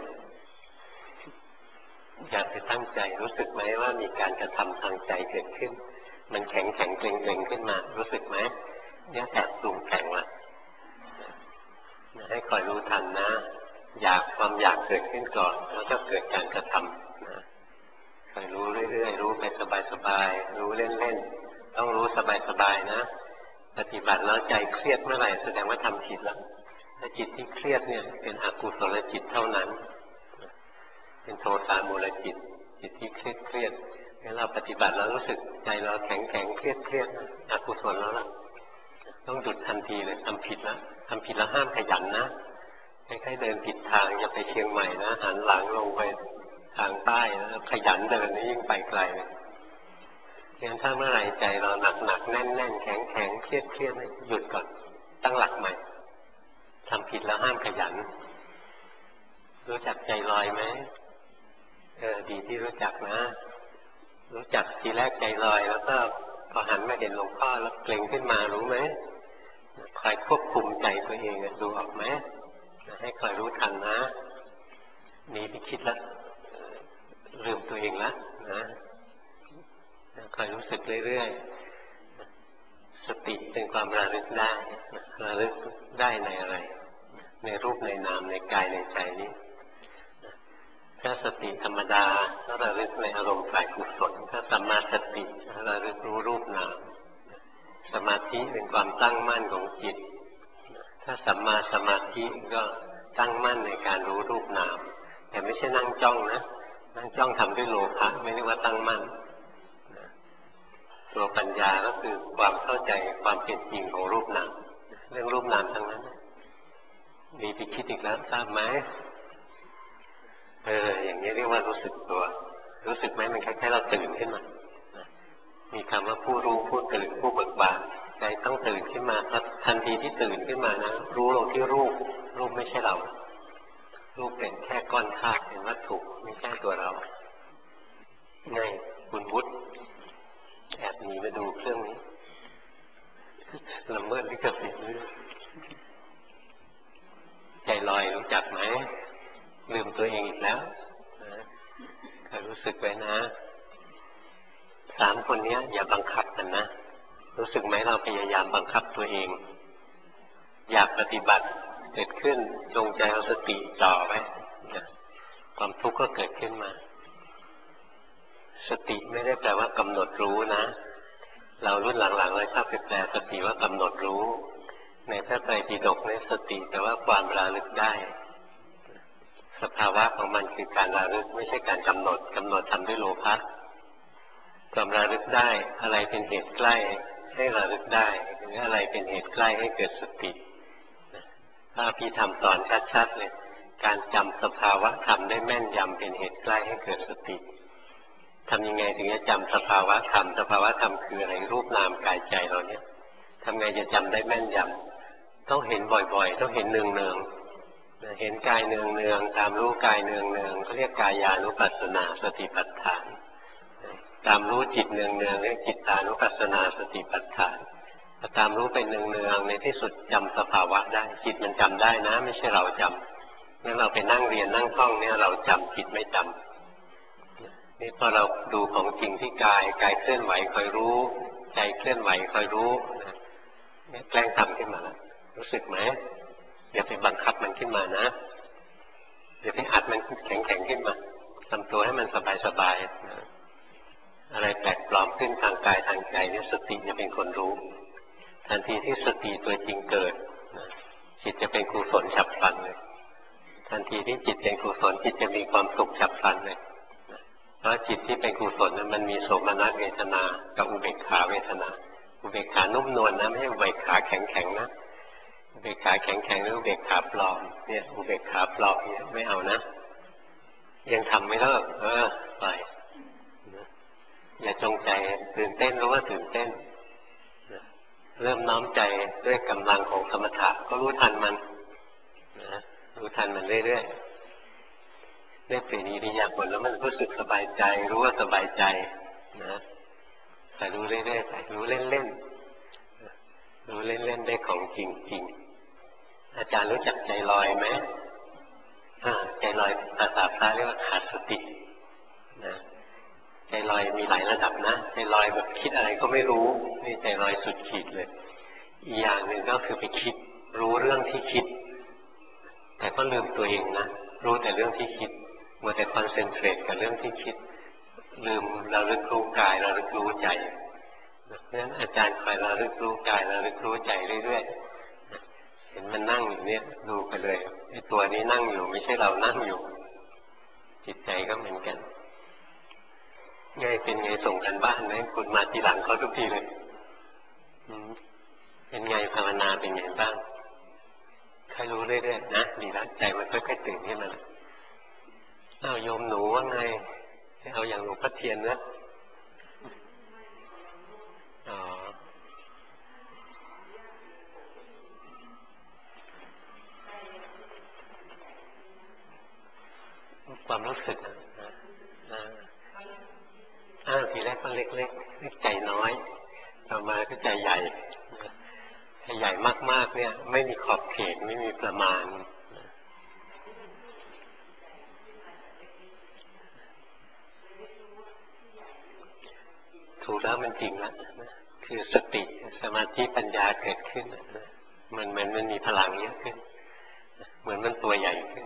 อยากไปตั้งใจรู้สึกไหมว่ามีการกระทำทางใจเกิดขึ้นมันแข็งเกร็งขึ้นมารู้สึกไหมเนี่ยแอบปรุงแต่งละให้คอยรู้ทันนะความอยากเกิดขึ้นก่อนแล้วก็เกิดการกระทำนะคอยรู้เรื่อยๆรู้ไปสบายๆรู้เล่นๆต้องรู้สบายๆนะปฏิบัติแล้วใจเครียดเมื่อไหร่แสดงว่าทำผิดแล้วถ้าจิตที่เครียดเนี่ยเป็นอกุศลจิตเท่านั้นเป็นโทสะมูลจิตที่เครียดงั้นเราปฏิบัติแล้วรู้สึกใจเราแข็งเครียดอกุศลแล้วล่ะต้องหยุดทันทีเลยทำผิดแล้วห้ามขยันนะคล้ายๆเดินผิดทางจะไปเชียงใหม่นะหันหลังลงไปทางใต้แล้วขยันเดินนี่ยิ่งไปไกลเลยงั้นถ้าเมื่อไหร่ใจเราหนักแน่นแข็งเครียดหยุดก่อนตั้งหลักใหม่ทำผิดแล้วห้ามขยันรู้จักใจลอยไหมดีที่รู้จักนะรู้จักทีแรกใจลอยแล้วก็พอหันมาเห็นหลวงพ่อแล้วเกร็งขึ้นมารู้ไหมคอยควบคุมใจตัวเองดูออกไหมให้คอยรู้ทันนะนี่ไปคิดแล้วลืมตัวเองแล้วนะคอยรู้สึกเรื่อยๆสติเป็นความระลึกได้ระลึกได้ในอะไรในรูปในนามในกายในใจนี้ถ้าสติธรรมดาก็ระลึกในอารมณ์ฝ่ายกุศลถ้าสัมมาสติระลึกรู้รูปนามสมาธิเป็นความตั้งมั่นของจิตถ้าสัมมาสมาธิก็ตั้งมั่นในการรู้รูปนามแต่ไม่ใช่นั่งจ้องนะนั่งจ้องทำด้วยโลภะไม่เรียกว่าตั้งมั่นตัวปัญญาก็คือความเข้าใจความเป็นจริงของรูปนามเรื่องรูปนามทั้งนั้นมีไปคิดอีกแล้วทราบไหมอย่างนี้เรียกว่ารู้สึกตัวรู้สึกไหมมันคล้ายๆเราตื่นขึ้นมามีคำว่าผู้รู้ผู้ตื่นผู้เบิกบานใจต้องตื่นขึ้นมาทันทีที่ตื่นขึ้นมานะรู้ลงที่รูปไม่ใช่เรารูปเป็นแค่ก้อนธาตุเป็นวัตถุไม่ใช่ตัวเราไงคุณวุฒิแอบหนีมาดูเครื่องนี้ละเมิดลิขสิทธิ์ใจลอยรู้จักไหมลืมตัวเองอีกแล้วคอยรู้สึกไว้นะ3 คนนี้อย่าบังคับกันนะรู้สึกไหมเราพยายามบังคับตัวเองอยากปฏิบัติเกิดขึ้นจงใจเอาสติจ่อไว้ความทุกข์ก็เกิดขึ้นมาสติไม่ได้แปลว่ากำหนดรู้นะเรารุ่นหลังๆเลยชอบไปแปลสติว่ากำหนดรู้ในพระไตรปิฎกในสติแปลว่าความระลึกได้สภาวะของมันคือการระลึกไม่ใช่การกำหนดทำด้วยโลภะความระลึกได้อะไรเป็นเหตุใกล้ให้ระลึกได้หรืออะไรเป็นเหตุใกล้ให้เกิดสติพระอภิธรรมสอนชัดๆเลยการจำสภาวะธรรมได้แม่นยำเป็นเหตุใกล้ให้เกิดสติทำยังไงถึงจะจำสภาวะธรรมคืออะไรรูปนามกายใจเราเนี่ยทำไงจะจำได้แม่นยำต้องเห็นบ่อยๆต้องเห็นเนืองๆเห็นกายเนืองๆตามรู้กายเนืองๆเขาเรียกกายานุปัสสนาสติปัฏฐานตามรู้จิตเนืองๆเรียกจิตตานุปัสสนาสติปัฏฐานตามรู้ไปเนืองๆในที่สุดจำสภาวะได้จิตมันจำได้นะไม่ใช่เราจำงั้นเราไปนั่งเรียนนั่งท่องเนี่ยเราจำจิตไม่จำนี่พอเราดูของจริงที่กายเคลื่อนไหวคอยรู้ใจเคลื่อนไหวคอยรู้เนี่ยแกล้งทำขึ้นมาแล้วรู้สึกไหมอย่าไปบังคับมันขึ้นมานะอย่าไปอัดมันแข็งขึ้นมาทำตัวให้มันสบายนะอะไรแปลกปลอมขึ้นทางกายทางใจเนี่ยสติจะเป็นคนรู้ทันทีที่สติตัวจริงเกิดจิตจะเป็นกุศลฉับพลันเลยทันทีที่จิตเป็นกุศลจิตจะมีความสุขฉับพลันเลยเพราะจิตที่เป็นกุศลนั้นมันมีโสมนัสเวทนากับอุเบกขาเวทนาอุเบกขานุ่มนวลนะไม่ใช่อุเบกขาแข็งนะอุเบกขาแข็งหรืออุเบกขาปลอมเนี่ยอุเบกขาปลอมเนี่ยไม่เอานะยังทำไม่เลิกไปอย่าจงใจตื่นเต้นรู้ว่าตื่นเต้นเริ่มน้อมใจด้วยกำลังของสมถะก็รู้ทันมันรู้ทันมันเรื่อยๆได้เปลี่ยนอิริยาบถแล้วมันรู้สึกสบายใจรู้ว่าสบายใจนะแต่รู้เรื่อยๆไปรู้เล่นๆรู้เล่นๆได้ของจริงๆอาจารย์รู้จักใจลอยไหมใจลอยภาษาพระเรียกว่าขาดสตินะใจลอยมีหลายระดับนะใจลอยแบบคิดอะไรก็ไม่รู้นี่ใจลอยสุดขีดเลยอีกอย่างหนึ่งก็คือไปคิดรู้เรื่องที่คิดแต่ก็ลืมตัวเองนะรู้แต่เรื่องที่คิดมัวแต่คอนเซนเทรตกับเรื่องที่คิดลืมระลึกรู้กายระลึกรู้ใจเพราะฉะนั้นอาจารย์คอยระลึกรู้กายระลึกรู้ใจเรื่อยๆเห็นมันนั่งอยู่เนี่ยดูไปเลยไอ้ตัวนี้นั่งอยู่ไม่ใช่เรานั่งอยู่จิตใจก็เหมือนกันไงเป็นไงส่งกันบ้านนะคุณมาทีหลังเขาทุกทีเลยเป็นไงภาวนาเป็นไงบ้างใครรู้เรื่อยๆนะดีแล้วใจมันค่อยๆตื่นขึ้นมาเอาโยมหนูว่าไงเอาอย่างหลวงพ่อเทียนนะความรู้สึกทีแรกก็เล็กๆใจน้อยต่อมาก็ใจใหญ่ถ้าใหญ่มากๆเนี่ยไม่มีขอบเขตไม่มีประมาณถูกแล้วมันจริงแล้วคือสติสมาธิปัญญาเกิดขึ้นมันเหมือนมันมีพลังเยอะขึ้นเหมือนมันตัวใหญ่ขึ้น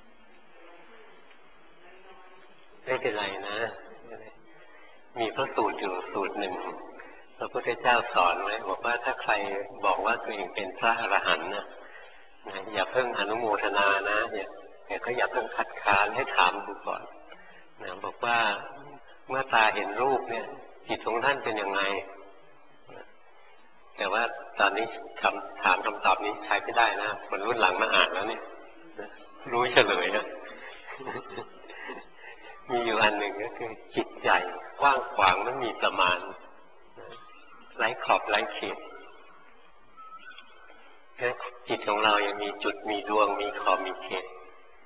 ไม่เป็นไรนะมีพระสูตรอยู่สูตรหนึ่งพระพุทธเจ้าสอนไว้บอกว่าถ้าใครบอกว่าตัวเองเป็นพระอรหันต์นะอย่าเพิ่งอนุโมทนานะอย่าเพิ่งคัดค้านให้ถามดูก่อนนะบอกว่าเมื่อตาเห็นรูปเนี่ยจิตของท่านเป็นยังไงแต่ว่าตอนนี้ถามคำตอบนี้ใช้ไม่ได้นะคนรุ่นหลังมาอ่านแล้วเนี่ยรู้เฉลยนะมีอยู่อันหนึ่งก็คือจิตใหญ่กว้างขวางไม่มีประมาณไร้ขอบไร้เขตจิตของเรายังมีจุดมีดวงมีขอบมีเขต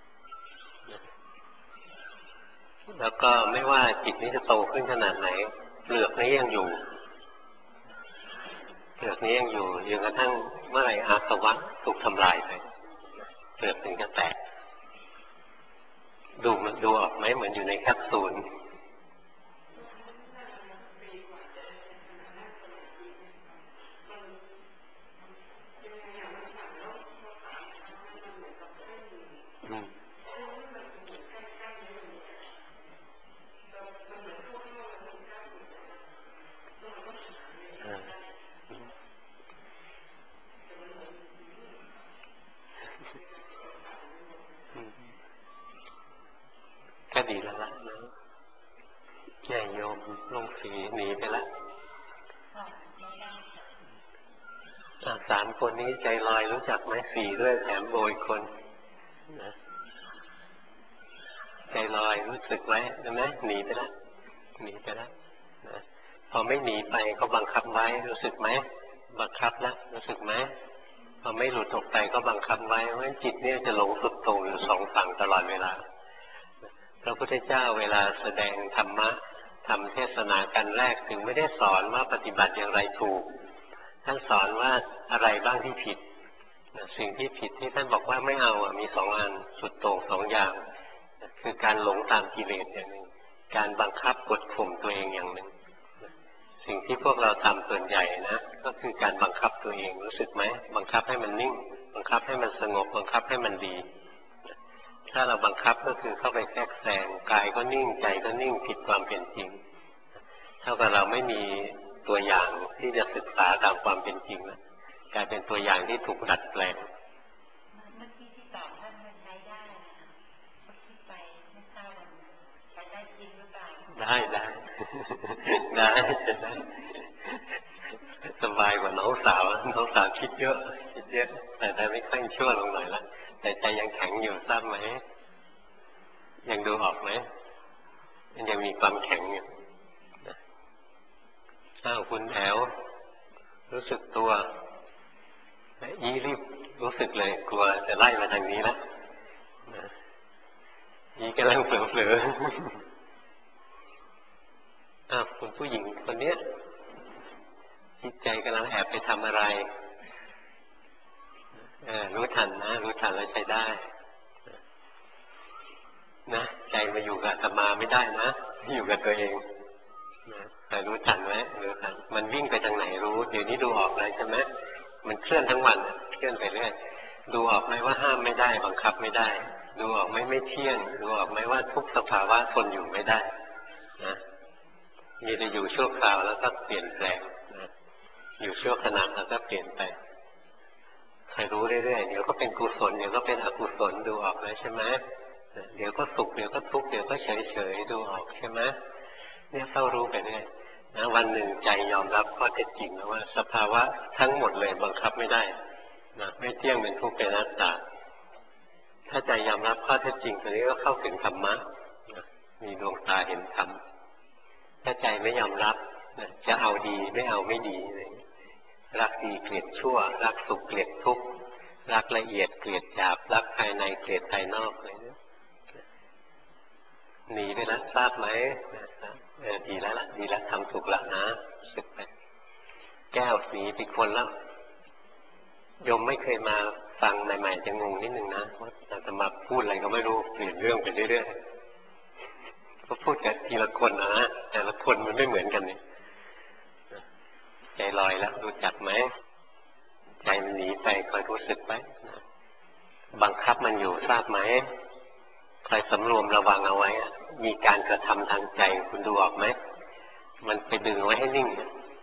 แล้วก็ไม่ว่าจิตนี้จะโตขึ้นขนาดไหนเปลือกนี้ยังอยู่เปลือกนี้ยังอยู่จนกระทั่งเมื่อไหร่อาสวะถูกทำลายไปเปลือกถึงจะแตกดูออกไหมเหมือนอยู่ในแคปซูลก็ดีแล้วล่ะนะแย่โยมลงสีหนีไปละ3 คนนี้ใจลอยรู้จักไหม4ด้วยแถมโบยคนนะใจลอยรู้สึกไหมใช่ไหมหนีไปละนะพอไม่หนีไปก็บังคับไว้รู้สึกไหมบังคับแล้วรู้สึกไหมพอไม่หลุดออกไปก็บังคับไว้เพราะจิตเนี่ยจะหลงสุดโต่งอยู่2 ฝั่งตลอดเวลาพระพุทธเจ้าเวลาแสดงธรรมะทำเทศนากันแรกถึงไม่ได้สอนว่าปฏิบัติอย่างไรถูกท่านสอนว่าอะไรบ้างที่ผิดสิ่งที่ผิดที่ท่านบอกว่าไม่เอามี2 อันสุดโต่ง2 อย่างคือการหลงตามกิเลสอย่างหนึ่งการบังคับกดข่มตัวเองอย่างหนึ่งสิ่งที่พวกเราทำส่วนใหญ่นะก็คือการบังคับตัวเองรู้สึกไหมบังคับให้มันนิ่งบังคับให้มันสงบบังคับให้มันดีถ้าเราบังคับก็คือเข้าไปแทรกแซงกายก็นิ่งใจก็นิ่งผิดความเป็นจริงเท่ากับเราไม่มีตัวอย่างที่จะศึกษาตามความเป็นจริงนะกลายเป็นตัวอย่างที่ถูกดัดแปลงเมื่อกี้ที่ตอบท่านใช้ได้คิดไปไม่ทราบใช้ได้จริงหรือเปล่าได้สบายกว่าน้องสาวคิดเยอะแต่ไม่ค่อยชั่วลงหน่อยละแต่ใจยังแข็งอยู่ทราบไหมยังดูออกไหมยังมีความแข็งอยู่คุณแอลรู้สึกตัวยี่รีบรู้สึกเลยกลัวจะไล่มาทางนี้แล้วยี่กำลังเผลอคุณผู้หญิงคนนี้จิตใจกำลังแอบไปทำอะไรรู้ทันนะรู้ทันแล้วใช้ได้นะใจมาอยู่กับอาตมาไม่ได้นะอยู่กับตัวเองนะแต่รู้ทันไหมรู้ทันมันวิ่งไปทางไหนรู้เดี๋ยวนี้ดูออกเลยใช่ไหมมันเคลื่อนทั้งวันเคลื่อนไปเรื่อยดูออกไหมว่าห้ามไม่ได้บังคับไม่ได้ดูออกไหมไม่เที่ยงดูออกไหมว่าทุกสภาวะทนอยู่ไม่ได้นะมีแต่อยู่ชั่วคราวแล้วก็เปลี่ยนแปลงนะอยู่ชั่วขณะแล้วก็เปลี่ยนไปใครรู้เรื่อยๆเดี๋ยวก็เป็นกุศลเดี๋ยวก็เป็นอกุศลดูออกเลยใช่ไหมเดี๋ยวก็สุขเดี๋ยวก็ทุกข์เดี๋ยวก็เฉยๆดูออกใช่ไหมเนี่ยเฝ้ารู้ไปเรื่อยนะวันหนึ่งใจยอมรับข้อเท็จจริงแล้วว่าสภาวะทั้งหมดเลยบังคับไม่ได้นะไม่เที่ยงเป็นทุกข์เป็นอนัตตาถ้าใจยอมรับข้อเท็จจริงตัวนี้ก็เข้าถึงธรรมะนะมีดวงตาเห็นธรรมถ้าใจไม่ยอมรับนะจะเอาดีไม่เอาไม่ดีรักดีเกลียดชั่วรักสุขเกลียดทุกข์รักละเอียดเกลียดหยาบรักภายในเกลียดภายนอกอะไรเนี่ยหนีไปแล้วทราบไหมดีแล้วล่ะดีแล้วทำถูกแล้วนะสึกไปแก้วหนีไปคนแล้วโยมไม่เคยมาฟังใหม่ๆจะงงนิดนึงนะว่าอาตมาพูดอะไรก็ไม่รู้เปลี่ยนเรื่องไปเรื่อยๆก็พูดกันทีละคนนะแต่ละคนมันไม่เหมือนกันนี่ใจลอยแล้วรู้จักไหมใจมันหนีไปคอยรู้สึกไหมบังคับมันอยู่ทราบไหมคอยสำรวมระวังเอาไว้มีการกระทำทางใจคุณดูออกไหมมันไปดึงไว้ให้นิ่ง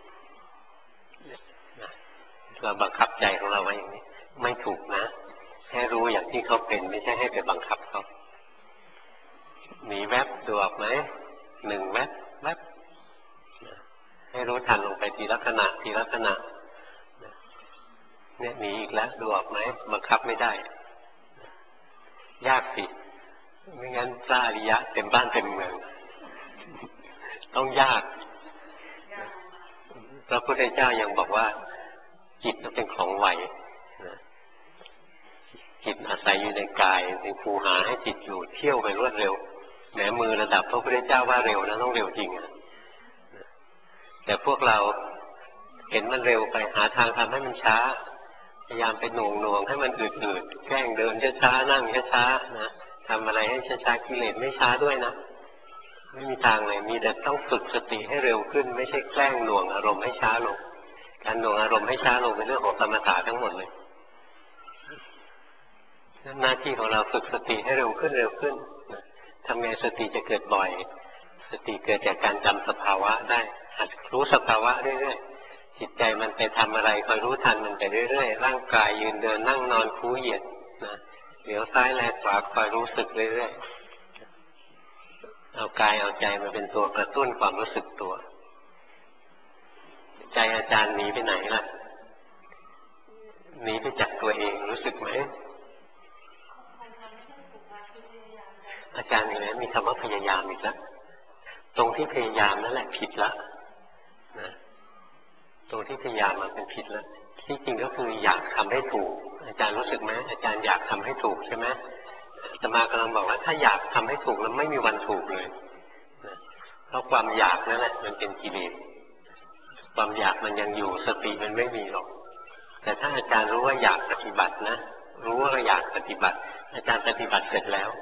เราบังคับใจของเราไว้อย่างนี้ไม่ถูกนะให้รู้อย่างที่เขาเป็นไม่ใช่ให้ไปบังคับเขาหนีแวบดูออกไหมหนึ่งแวบแวบให้รู้ทันลงไปทีละขณะทีละขณะเนี่ยหนีอีกแล้วดูออกไหมบังคับไม่ได้ยากสิไม่งั้นพระอริยะเต็มบ้านเต็มเมืองต้องยากพระพุทธเจ้ายังบอกว่าจิตเป็นของไหวจิตอาศัยอยู่ในกายเป็นครูหาให้จิตอยู่เที่ยวไปรวดเร็วแม้มือระดับพระพุทธเจ้าว่าเร็วนะต้องเร็วจริงแต่พวกเราเห็นมันเร็วไปหาทางทำให้มันช้าพยายามไปหน่วงให้มันอืดๆแกล้งเดินช้าๆนั่งช้าๆนะทำอะไรให้ช้าๆกิเลสไม่ช้าด้วยนะไม่มีทางเลยมีแต่ต้องฝึกสติให้เร็วขึ้นไม่ใช่แกล้งหน่วงอารมณ์ให้ช้าลงการหน่วงอารมณ์ให้ช้าลงเป็นเรื่องของสมถะทั้งหมดเลยหน้าที่ของเราฝึกสติให้เร็วขึ้นทำไงสติจะเกิดบ่อยสติเกิดจากการจำสภาวะได้หัดรู้สภาวะเรื่อยๆจิตใจมันไปทำอะไรคอยรู้ทันมันไปเรื่อยๆร่างกายยืนเดินนั่งนอนคูเหยียดนะเดี๋ยวซ้ายแลขวาคอยรู้สึกเรื่อยๆเอากายเอาใจมาเป็นตัวกระตุ้นความรู้สึกตัวใจอาจารย์หนีไปไหนล่ะหนีไปจากตัวเองรู้สึกไหมอาจารย์อย่างนี้มีคำว่าพยายามอีกแล้วตรงที่พยายามนั่นแหละผิดละนะตรงที่พยายามมันเป็นผิดแล้วที่จริงก็คืออยากทำให้ถูกอาจารย์รู้สึกไหมอาจารย์อยากทำให้ถูกใช่ไหมอาตมากำลังบอกว่าถ้าอยากทำให้ถูกแล้วไม่มีวันถูกเลยนะเพราะความอยากนั่นแหละมันเป็นกิเลสความอยากมันยังอยู่สติมันไม่มีหรอกแต่ถ้าอาจารย์รู้ว่าอยากปฏิบัตินะรู้ว่าอยากปฏิบัติอาจารย์ปฏิบัติเสร็จแล้ว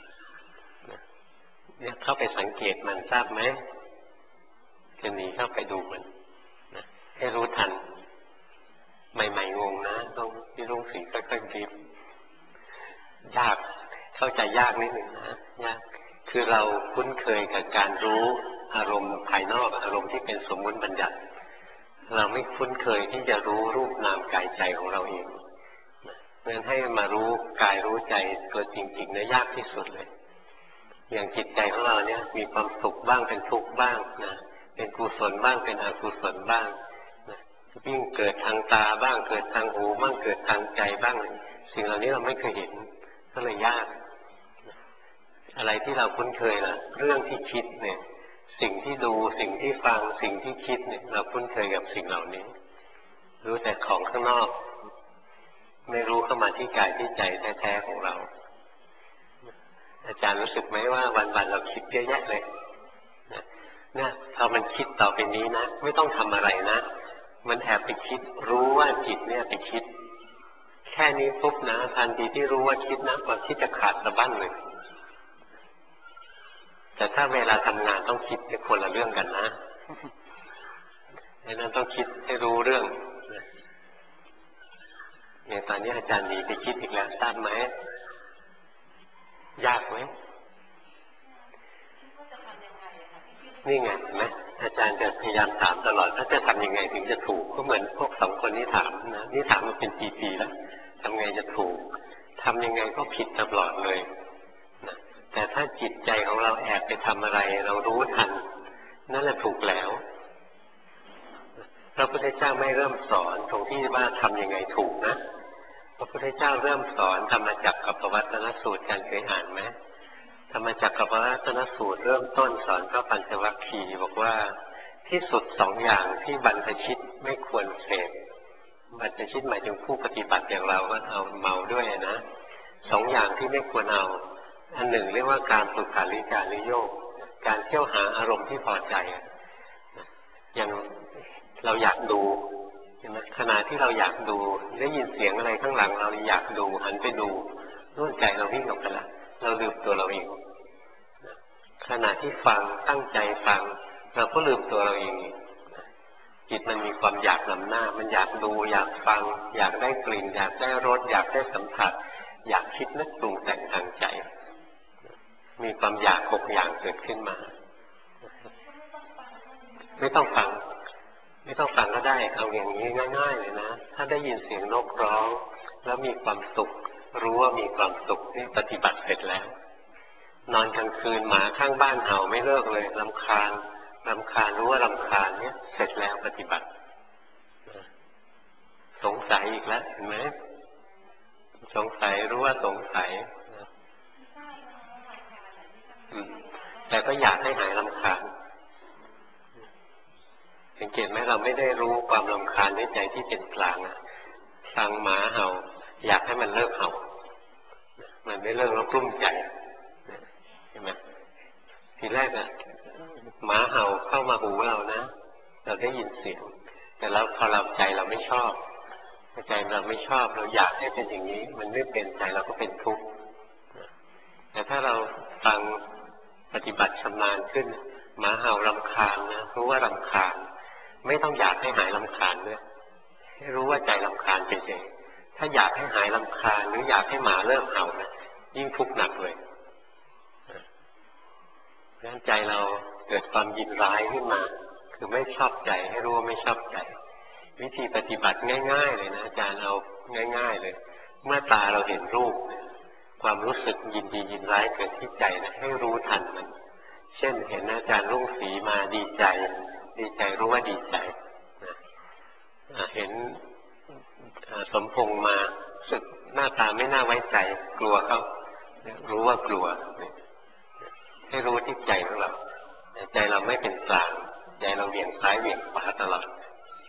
เนี่ยเข้าไปสังเกตมันทราบไหมจะหนีเข้าไปดูมันนะให้รู้ทันใหม่ๆงงนะต้องที่รุ่งสีค่อยๆดิบยากเข้าใจยากนิดหนึ่งนะยากคือเราคุ้นเคยกับการรู้อารมณ์ภายนอกอารมณ์ที่เป็นสมมุติบัญญัติเราไม่คุ้นเคยที่จะรู้รูปนามกายใจของเราเองเพราะฉะนั้นให้มารู้กายรู้ใจตัวจริงๆเนี่ยยากที่สุดเลยอย่างจิตใจของเราเนี่ยมีความสุขบ้างเป็นทุกข์บ้างนะเป็นกุศลบ้างเป็นอกุศลบ้างนะยิ่งเกิดทางตาบ้างเกิดทางหูบ้างเกิดทางใจบ้างสิ่งเหล่านี้เราไม่เคยเห็นก็เลยยากอะไรที่เราคุ้นเคยล่ะเรื่องที่คิดเนี่ยสิ่งที่ดูสิ่งที่ฟังสิ่งที่คิดเนี่ยเราคุ้นเคยกับสิ่งเหล่านี้รู้แต่ของข้างนอกไม่รู้เข้ามาที่กายที่ใจแท้ๆของเราอาจารย์รู้สึกไหมว่าวันๆเราคิดเยอะแยะเลยเนี่ยพอมันคิดต่อไปนี้นะไม่ต้องทำอะไรนะมันแอบไปคิดรู้ว่าจิตเนี่ยไปคิดแค่นี้ปุ๊บนะทันทีที่รู้ว่าคิดนะความคิดจะขาดสะบั้นเลยแต่ถ้าเวลาทำงานต้องคิดเป็นคนละเรื่องกันนะดังนั้นต้องคิดให้รู้เรื่องเนี่ยตอนนี้นี้อาจารย์หนีไปคิดอีกแล้วทราบไหมยากไหมนี่ไงเห็นไหมอาจารย์จะพยายามถามตลอดถ้าจะทำยังไงถึงจะถูกก็เหมือนพวกสองคนนี้ถามนะนี่ถามมาเป็นปีๆแล้วทำไงจะถูกทำยังไงก็ผิดตลอดเลยนะแต่ถ้าจิตใจของเราแอบไปทำอะไรเรารู้ทันนั่นแหละถูกแล้วพระพุทธเจ้าไม่เริ่มสอนตรงที่ว่าทำยังไงถูกนะพระพุทธเจ้าเริ่มสอนธรรมจักรกับปวัตตนสูตรกันเคยอ่านไหมธรรมจักรกับปวัตตนสูตรเริ่มต้นสอนพระปัญจวัคคีย์บอกว่าที่สุดสองอย่างที่บรรพชิตไม่ควรเสพบรรพชิตหมายถึงผู้ปฏิบัติอย่างเราก็เอาเมาด้วยนะสองอย่างที่ไม่ควรเอาอันหนึ่งเรียกว่าการสุขาริการิโยคการเที่ยวหาอารมณ์ที่พอใจอย่างเราอยากดูใช่ไหมขณะที่เราอยากดูได้ยินเสียงอะไรข้างหลังเราอยากดูหันไปดูนู่นใจเราวิ่งออกไปละเราลืมตัวเราเองขณะที่ฟังตั้งใจฟังเราก็ลืมตัวเราเองจิตมันมีความอยากนำหน้ามันอยากดูอยากฟังอยากได้กลิ่นอยากได้รสอยากได้สัมผัสอยากคิดนึกปรุงแต่งทางใจมีความอยาก6อย่างเกิดขึ้นมาไม่ต้องฟังก็ได้เอาอย่างนี้ง่ายๆเลยนะถ้าได้ยินเสียงนกร้องแล้วมีความสุขรู้ว่ามีความสุขนี่ปฏิบัติเสร็จแล้วนอนกลางคืนหมาข้างบ้านเห่าไม่เลิกเลยรำคาญรู้ว่ารำคาญเนี่ยเสร็จแล้วปฏิบัติสงสัยอีกแล้วเห็นไหมสงสัยรู้ว่าสงสัยแต่ก็อยากให้หายรำคาญสังเกตไหมเราไม่ได้รู้ความรำคาญในใจที่เป็นกลางฟังหมาเห่าอยากให้มันเลิกเห่ามันไม่เลิกแล้วกลุ้มใจเห็นไหมทีแรกหมาเห่าเข้ามาหูเรานะเราได้ยินเสียงแต่แล้วพอเราใจเราไม่ชอบใจเราไม่ชอบเราอยากให้เป็นอย่างนี้มันไม่เป็นใจเราก็เป็นทุกข์แต่ถ้าเราฟังปฏิบัติชำนาญขึ้นหมาเห่ารำคาญนะรู้ว่ารำคาญไม่ต้องอยากให้หายรำคาญด้วยให้รู้ว่าใจรำคาญเฉยๆถ้าอยากให้หายรำคาญหรืออยากให้หมาเลิกเห่านะยิ่งทุกข์หนักเลยเพราะฉะนั้นใจเราเกิดความยินร้ายขึ้นมาคือไม่ชอบใจให้รู้ว่าไม่ชอบใจวิธีปฏิบัติง่ายๆเลยนะอาจารย์เอาง่ายๆเลยเมื่อตาเราเห็นรูปความรู้สึกยินดียินร้ายเกิดที่ใจนะให้รู้ทันมันเช่นเห็นอาจารย์รุ่งศรีมาดีใจรู้ว่าดีใจเห็นสมพงษ์มาสึกหน้าตาไม่น่าไว้ใจกลัวเขารู้ว่ากลัวให้รู้ที่ใจของเราใจเราไม่เป็นกลางใจเราเหวี่ยงซ้ายเหวี่ยงขวาตลอด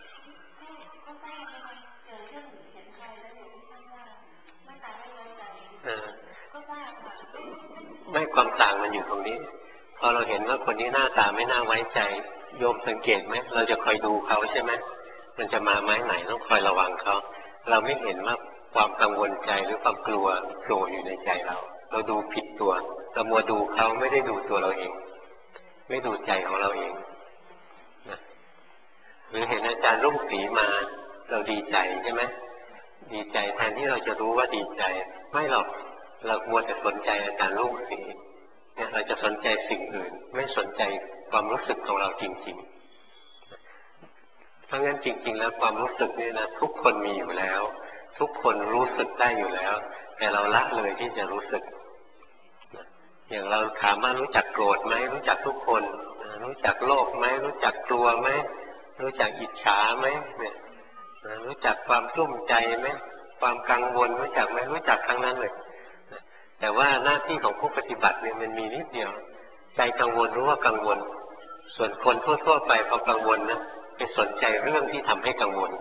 ไม่ความต่างมันอยู่ตรงนี้พอเราเห็นว่าคนนี้หน้าตาไม่น่าไว้ใจโยมสังเกตไหมเราจะคอยดูเขาใช่ไหมมันจะมาไม้ไหนต้องคอยระวังเขาเราไม่เห็นว่าความกังวลใจหรือความกลัวโผล่อยู่ในใจเราดูผิดตัวเรามัวดูเขาไม่ได้ดูตัวเราเองไม่ดูใจของเราเองนะหรือเห็นอาจารย์รุ่งศรีมาเราดีใจใช่ไหมดีใจแทนที่เราจะรู้ว่าดีใจไม่หรอกเรามัวแต่สนใจอาจารย์รุ่งศรีเนี่ยเราจะสนใจสิ่งอื่นไม่สนใจความรู้สึกของเราจริงๆเพราะงั้นจริงๆแล้วความรู้สึกนี่นะทุกคนมีอยู่แล้วทุกคนรู้สึกได้อยู่แล้วแต่เราละเลยที่จะรู้สึกอย่างเราถามว่ารู้จักโกรธไหมรู้จักทุกคนรู้จักโลภไหมรู้จักกลัวไหมรู้จักอิจฉาไหมเนี่ยรู้จักความกลุ้มใจไหมความกังวลรู้จักไหมรู้จักทั้งนั้นเลยแต่ว่าหน้าที่ของผู้ปฏิบัติเนี่ยมันมีนิดเดียวใจกังวลรู้ว่ากังวลส่วนคนทั่วๆไปพอกังวลนะไปสนใจเรื่องที่ทำให้กังวล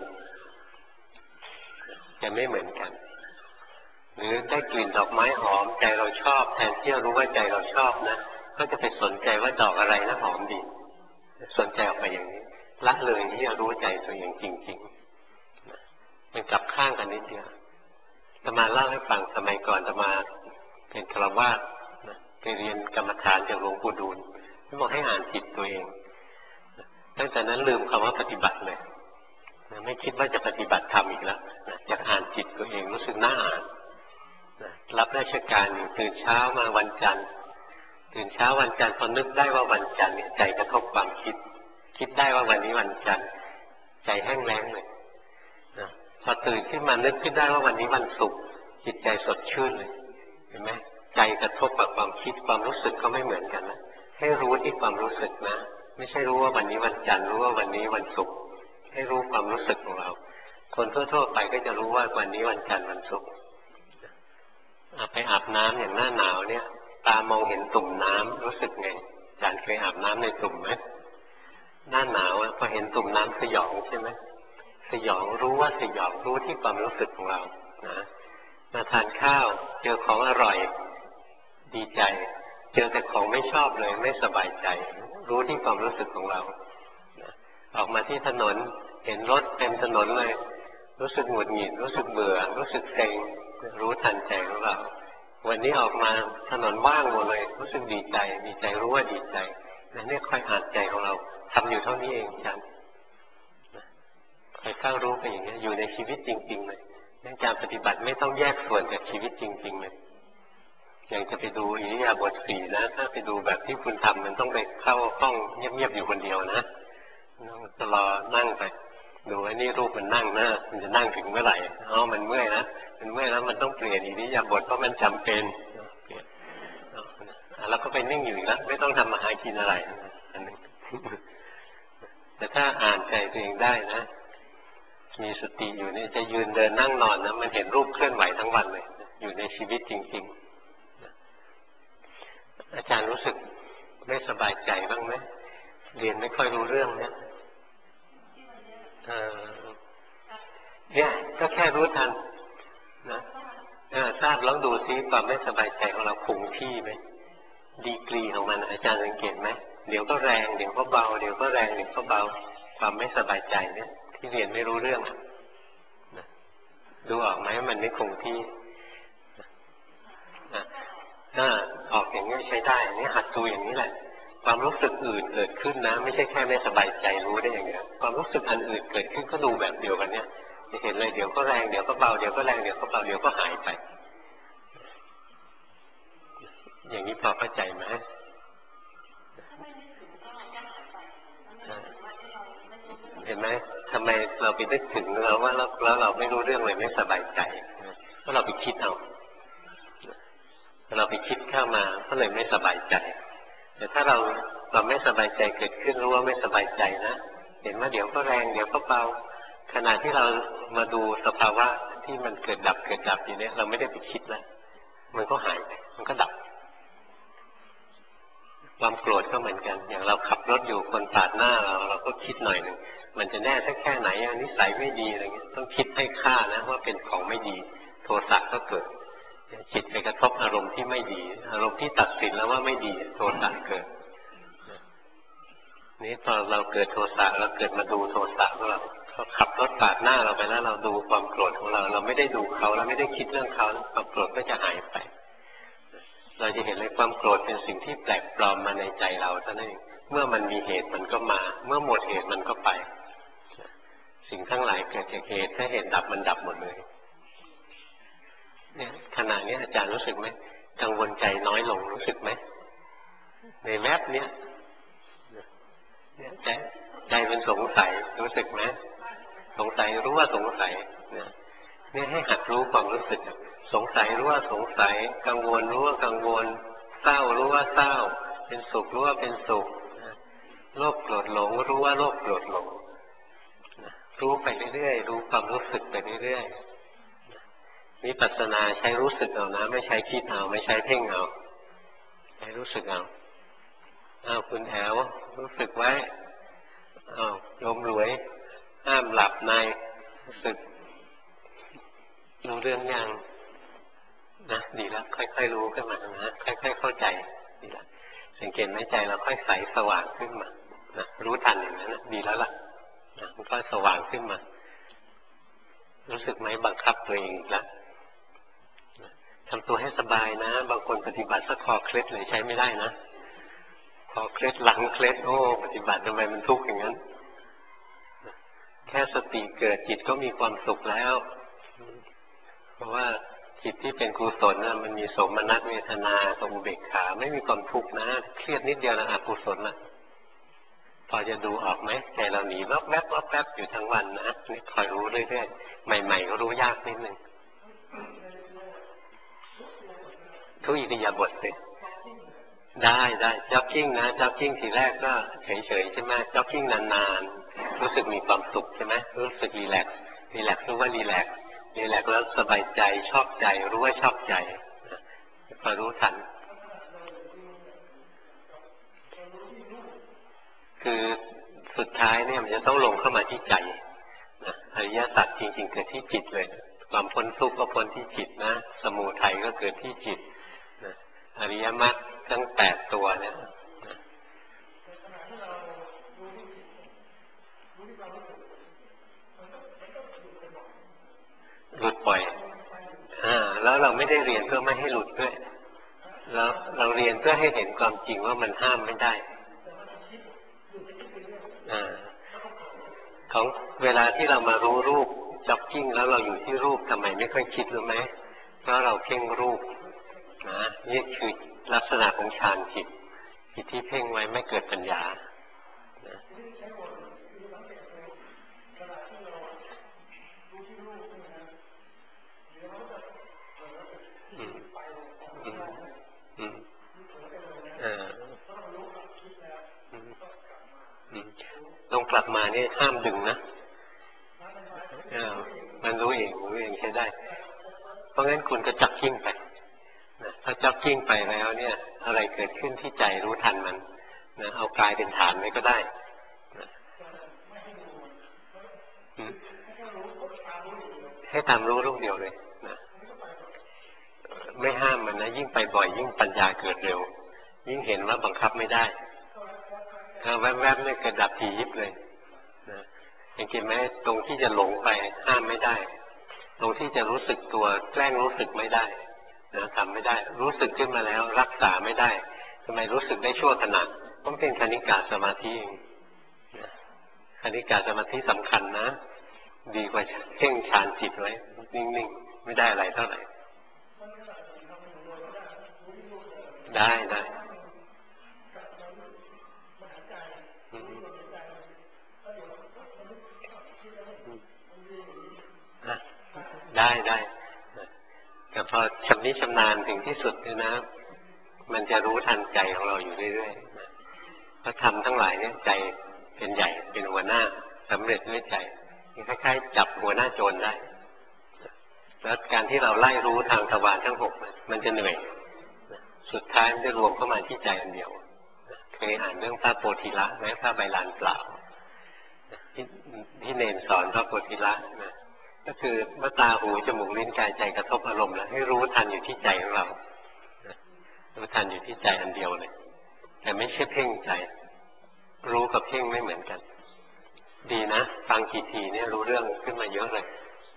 จะไม่เหมือนกันหรือได้กลิ่นดอกไม้หอมใจเราชอบแทนที่จะรู้ว่าใจเราชอบนะก็จะไปสนใจว่าดอกอะไรนะหอมดีสนใจออกไปอย่างนี้ละเลยที่จะรู้ใจตัวเองจริงๆมันกลับข้างกันนิดเดียวอาตมาเล่าให้ฟังสมัยก่อนอาตมาเป็นฆราวาสไปเรียนกรรมฐานจากหลวงปู่ดูลท่านบอกให้อ่านจิตตัวเองตั้งแต่นั้นลืมคำว่าปฏิบัติเลยไม่คิดว่าจะปฏิบัติธรรมอีกแล้วอยากอ่านานจิตตัวเองรู้สึกน่าอ่านรับราชการอยู่ตื่นเช้ามาวันจันทร์ตื่นเช้าวันจันทร์พอนึกได้ว่าวันจันทร์เนี่ยใจกระทบความคิดได้ว่าวันนี้วันจันทร์ใจแห้งแล้งเลยพอตื่นขึ้นมานึกขึ้นได้ว่าวันนี้วันศุกร์จิตใจสดชื่นเลยเห็นไหมใจกระทบกับความคิดความรู้สึกก็ไม่เหมือนกันนะให้รู้ที่ความรู้สึกนะไม่ใช่รู้ว่าวันนี้วันจันทร์รู้ว่าวันนี้วันศุกร์ให้รู้ความรู้สึกของเราคนทั่วๆไปก็จะรู้ว่าวันนี้วันจันทร์วันศุกร์ไปอาบน้ำอย่างหน้าหนาวเนี่ยตามองเห็นตุ่มน้ำรู้สึกไงอาจารย์เคยอาบน้ำในตุ่มไหมหน้าหนาวพอเห็นตุ่มน้ำสยองใช่ไหมสยองรู้ว่าสยองรู้ที่ความรู้สึกของเรานะมาทานข้าวเจอของอร่อยดีใจเจอแต่ของไม่ชอบเลยไม่สบายใจรู้ที่ความรู้สึกของเราออกมาที่ถนนเห็นรถเต็มถนนเลยรู้สึกหงุดหงิดรู้สึกเบื่อรู้สึกเซ็งรู้ทันใจของเราวันนี้ออกมาถนนว่างหมดเลยรู้สึกดีใจรู้ว่าดีใจนั่นเนี่ยค่อยอ่านใจของเราทำอยู่เท่านี้เองจันคอยเข้ารู้ไปอย่างนี้อยู่ในชีวิตจริงๆเลยการปฏิบัติไม่ต้องแยกส่วนจากชีวิตจริงๆเลยอย่างจะไปดูอิริยาบถสี่นะถ้าไปดูแบบที่คุณทำมันต้องไปเข้าห้องเงียบๆอยู่คนเดียวนะต้องรอนั่งไปดูไอ้นี่รูปมันนั่งนะมันจะนั่งถึงเมื่อไหร่มันเมื่อยนะมันเมื่อยแล้วมันต้องเปลี่ยนอิริยาบถเพราะมันจำเป็นแล้วก็ไปนิ่งอยู่แล้วไม่ต้องทำมาหากินอะไรอันนึงแต่ถ้าอ่านใจตัวเองได้นะมีสติอยู่นี่จะยืนเดินนั่งนอนนะมันเห็นรูปเคลื่อนไหวทั้งวันเลยอยู่ในชีวิตจริงๆอาจารย์รู้สึกไม่สบายใจบ้างไหมเรียนไม่ค่อยรู้เรื่องเนี่ยก็แค่รู้ทันนะทราบแล้วดูซิความไม่สบายใจของเราคงที่ไหมดีกรีของมันอาจารย์สังเกตไหมเดี๋ยวก็แรงเดี๋ยวก็เบาเดี๋ยวก็แรงเดี๋ยวก็เบาความไม่สบายใจเนี่ยที่เรียนไม่รู้เรื่องดูออกไหมมันไม่คงที่ถ้าออกอย่างนี้ใช้ได้นี่หัดดูอย่างนี้แหละความรู้สึกอื่นเกิดขึ้นนะไม่ใช่แค่ไม่สบายใจรู้ได้อย่างเดียวความรู้สึกอันอื่นเกิดขึ้นก็ดูแบบเดียวกันเนี่ยจะเห็นเลยเดี๋ยวก็แรงเดี๋ยวก็เบาเดี๋ยวก็แรงเดี๋ยวก็เบาเดี๋ยวก็หายไปอย่างนี้พอเข้าใจไหมเห็นไหมทำไมเราไปนึกถึงเราว่าแล้วเราไม่รู้เรื่องเลยไม่สบายใจเพราะเราไปคิดเอาเราไปคิดเข้ามาก็เลยไม่สบายใจแต่ถ้าเราไม่สบายใจเกิดขึ้นรู้ว่าไม่สบายใจนะเห็นว่าเดี๋ยวก็แรงเดี๋ยวก็เบาขณะที่เรามาดูสภาวะที่มันเกิดดับอยู่เนี่ยเราไม่ได้ไปคิดแล้วมันก็หายไปมันก็ดับความโกรธก็เหมือนกันอย่างเราขับรถอยู่คนปาดหน้าเราก็คิดหน่อยหนึ่งมันจะแน่สักแค่ไหนนิสัยไม่ดีอะไรเงี้ยต้องคิดให้ค่านะว่าเป็นของไม่ดีโทสะก็เกิดจิตไปกระทบอารมณ์ที่ไม่ดีอารมณ์ที่ตัดสินแล้วว่าไม่ดีโทสะเกิดนี่พอเราเกิดโทสะเราเกิดมาดูโทสะของเราเขาขับรถปาดหน้าเราไปแล้วเราดูความโกรธของเราไม่ได้ดูเขาเราไม่ได้คิดเรื่องเขาความโกรธก็จะหายไปเราจะเห็นเลยความโกรธเป็นสิ่งที่แปลกปลอมมาในใจเราเท่านั้นเองเมื่อมันมีเหตุมันก็มาเมื่อหมดเหตุมันก็ไปสิ่งทั้งหลายเกิดจากเหตุถ้าเหตุดับมันดับหมดเลยเนี่ยขณะนี้อาจารย์รู้สึกไหมกังวลใจน้อยลงรู้สึกไหมในแวบเนี้ยใจเป็นสงสัยรู้สึกไหมสงสัยรู้ว่าสงสัยเนี่ยให้หัดรู้ความรู้สึกสงสัยรู้ว่าสงสัยกังวลรู้ว่ากังวลเศร้ารู้ว่าเศร้าเป็นสุขรู้ว่าเป็นสุขโลภโกรธหลงรู้ว่าโลภโกรธหลงรู้ไปเรื่อยๆรู้ความรู้สึกไปเรื่อยๆวิปัสสนาใช้รู้สึกเอานะไม่ใช้คิดเอาไม่ใช้เพ่งเอาใช้รู้สึกเอาคุณแอลรู้สึกไว้โยมรวยห้ามหลับในรู้สึกรู้เรื่องยังนะดีแล้วค่อยๆรู้ขึ้นมานะค่อยๆเข้าใจดีแล้วสังเกตไหมใจเราค่อยใสสว่างขึ้นมานะรู้ทันอย่างนั้นนะดีแล้วล่ะนะมันก็สว่างขึ้นมารู้สึกไหมบังคับตัวเองแล้วทำตัวให้สบายนะบางคนปฏิบัติสักคอเคล็ดเลยใช้ไม่ได้นะคอเคล็ดหลังเคล็ดปฏิบัติทำไมมันทุกข์อย่างนั้นแค่สติเกิดจิตก็มีความสุขแล้วเพราะว่าจิตที่เป็นกุศลนะมันมีโสมนัสเวทนากับอุเบกขาไม่มีความทุกข์นะเครียดนิดเดียวนะอกุศลนะพอจะดูออกไหมใจเราหนีวับแวบวับแวบอยู่ทั้งวันนะนี่คอยรู้เรื่อยๆใหม่ๆก็รู้ยากนิดนึงทุกอิริยาบถสิได้จ็อกกิ้งนะจ็อกกิ้งทีแรกก็เฉยๆใช่ไหมจ็อกกิ้งนานๆรู้สึกมีความสุขใช่ไหมรู้สึกรีแลกซ์รู้ว่ารีแลกซ์แล้วสบายใจชอบใจรู้ว่าชอบใจพอรู้ทันคือสุดท้ายเนี่ยมันจะต้องลงเข้ามาที่ใจนะอริยสัจจริงๆเกิดที่จิตเลยความพ้นทุกข์ก็พ้นที่จิตนะสมุทัยก็เกิดที่จิตนะอริยมรรคทั้ง8ตัวเนี่ยหลุดบ่อยแล้วเราไม่ได้เรียนเพื่อไม่ให้หลุดด้วยแล้วเราเรียนเพื่อให้เห็นความจริงว่ามันห้ามไม่ได้ของเวลาที่เรามารู้รูปจ็อกกิ้งแล้วเราอยู่ที่รูปทำไมไม่ค่อยคิดรู้ไหมเพราะเราเพ่งรูปนะนี่คือลักษณะของฌานจิตที่เพ่งไว้ไม่เกิดปัญญาต้องกลับมานี่ห้ามดึงนะมันรู้เองใช้ได้เพราะงั้นคุณก็จับกิ้งไปถ้าจับกิ้งไปแล้วเนี่ยอะไรเกิดขึ้นที่ใจรู้ทันมันนะเอากายเป็นฐานไว้ก็ได้ให้ตามรู้ลูกเดียวเลยนะไม่ห้ามมันนะยิ่งไปบ่อยยิ่งปัญญาเกิดเร็วยิ่งเห็นว่าบังคับไม่ได้แวบๆเนี่ยเกิดดับทียิบเลยนะเห็นไหมตรงที่จะหลงไปห้ามไม่ได้ตรงที่จะรู้สึกตัวแกล้งรู้สึกไม่ได้นะทำไม่ได้รู้สึกขึ้นมาแล้วรักษาไม่ได้ทำไมรู้สึกได้ชั่วขณะต้องเป็นคณิกาสมาธิเองคณิกาสมาธิสำคัญนะดีกว่าเพ่งฌานจิตไว้นิ่งๆไม่ได้อะไรเท่าไหร่ได้ได้แต่พอชำนิชำนาญถึงที่สุดเลยนะมันจะรู้ทันใจของเราอยู่เรื่อยๆเพราะทำทั้งหลายเนี่ยใจเป็นใหญ่เป็นหัวหน้าสำเร็จด้วยใจคล้ายๆจับหัวหน้าโจรได้แล้วการที่เราไล่รู้ทางทวารทั้ง6มันจะเหนื่อยสุดท้ายมันจะรวมเข้ามาที่ใจอันเดียวเคยอ่านเรื่องพระโพธิละไหมพระใบลานเปล่าที่เนนสอนพระโพธิละนะก็คือเมื่อตาหูจมูกลิ้นกายใจกระทบอารมณ์แล้วให้รู้ทันอยู่ที่ใจของเรารู้ทันอยู่ที่ใจอันเดียวเลยแต่ไม่ใช่เพ่งใจรู้กับเพ่งไม่เหมือนกันดีนะฟังกี่ทีเนี่ยรู้เรื่องขึ้นมาเยอะเลย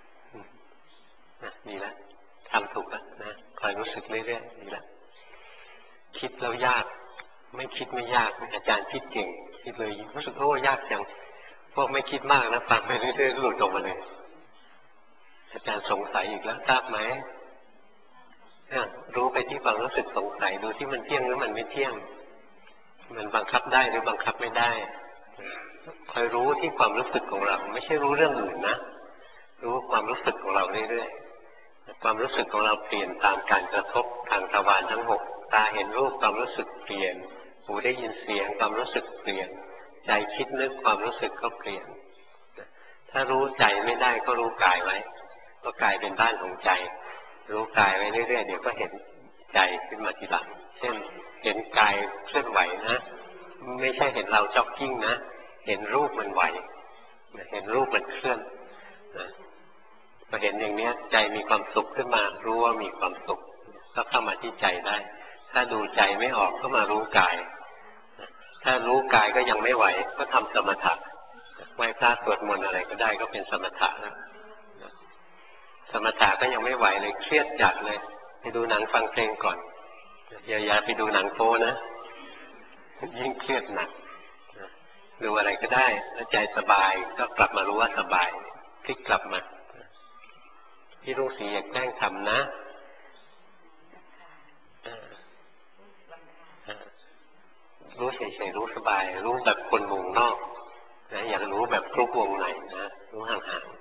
ดีแล้วทำถูกแล้วนะคอยรู้สึกเรื่อยๆดีแล้วคิดแล้วยากไม่คิดไม่ยากอาจารย์คิดเก่งคิดเลยรู้สึกโอ้ยากจังพวกไม่คิดมากนะฟังไปเรื่อยๆหลุดออกมาเลยอาจารย์สงสัยอีกแล้วทราบไหมรู้ไปที่ความรู้สึกสงสัยดูที่มันเที่ยงหรือมันไม่เที่ยงมันบังคับได้หรือบังคับไม่ได้คอยรู้ที่ความรู้สึกของเราไม่ใช่รู้เรื่องอื่นนะรู้ความรู้สึกของเราเรื่อยๆความรู้สึกของเราเปลี่ยนตามการกระทบทางทวารทั้ง6ตาเห็นรูปความรู้สึกเปลี่ยนหูได้ยินเสียงความรู้สึกเปลี่ยนใจคิดนึกความรู้สึกก็เปลี่ยนถ้ารู้ใจไม่ได้ก็รู้กายไว้ก็กายเป็นบ้านของใจรู้กายไว้เรื่อยๆเดี๋ยวก็เห็นใจขึ้นมาทีหลังเช่นเห็นกายเคลื่อนไหวนะไม่ใช่เห็นเราจ็อกกิ้งนะเห็นรูปมันไหวเห็นรูปมันเคลื่อนพอเห็นอย่างนี้ใจมีความสุขขึ้นมารู้ว่ามีความสุขก็เข้ามาที่ใจได้ถ้าดูใจไม่ออกก็มารู้กายถ้ารู้กายก็ยังไม่ไหวก็ทำสมถะไหว้พระสวดมนต์อะไรก็ได้ก็เป็นสมถะนะสมถะก็ยังไม่ไหวเลยเครียดจัดเลยไปดูหนังฟังเพลงก่อนอย่าไปดูหนังโป๊นะยิ่งเครียดหนักดูอะไรก็ได้แล้วใจสบายก็กลับมารู้ว่าสบายพลิกกลับมาพี่รุ่งศรีอยากแกล้งทำนะรู้เฉยๆรู้สบายรู้แบบคนวงนอกนะอยากรู้แบบกรุ๊ปวงไหนนะรู้ห่างๆ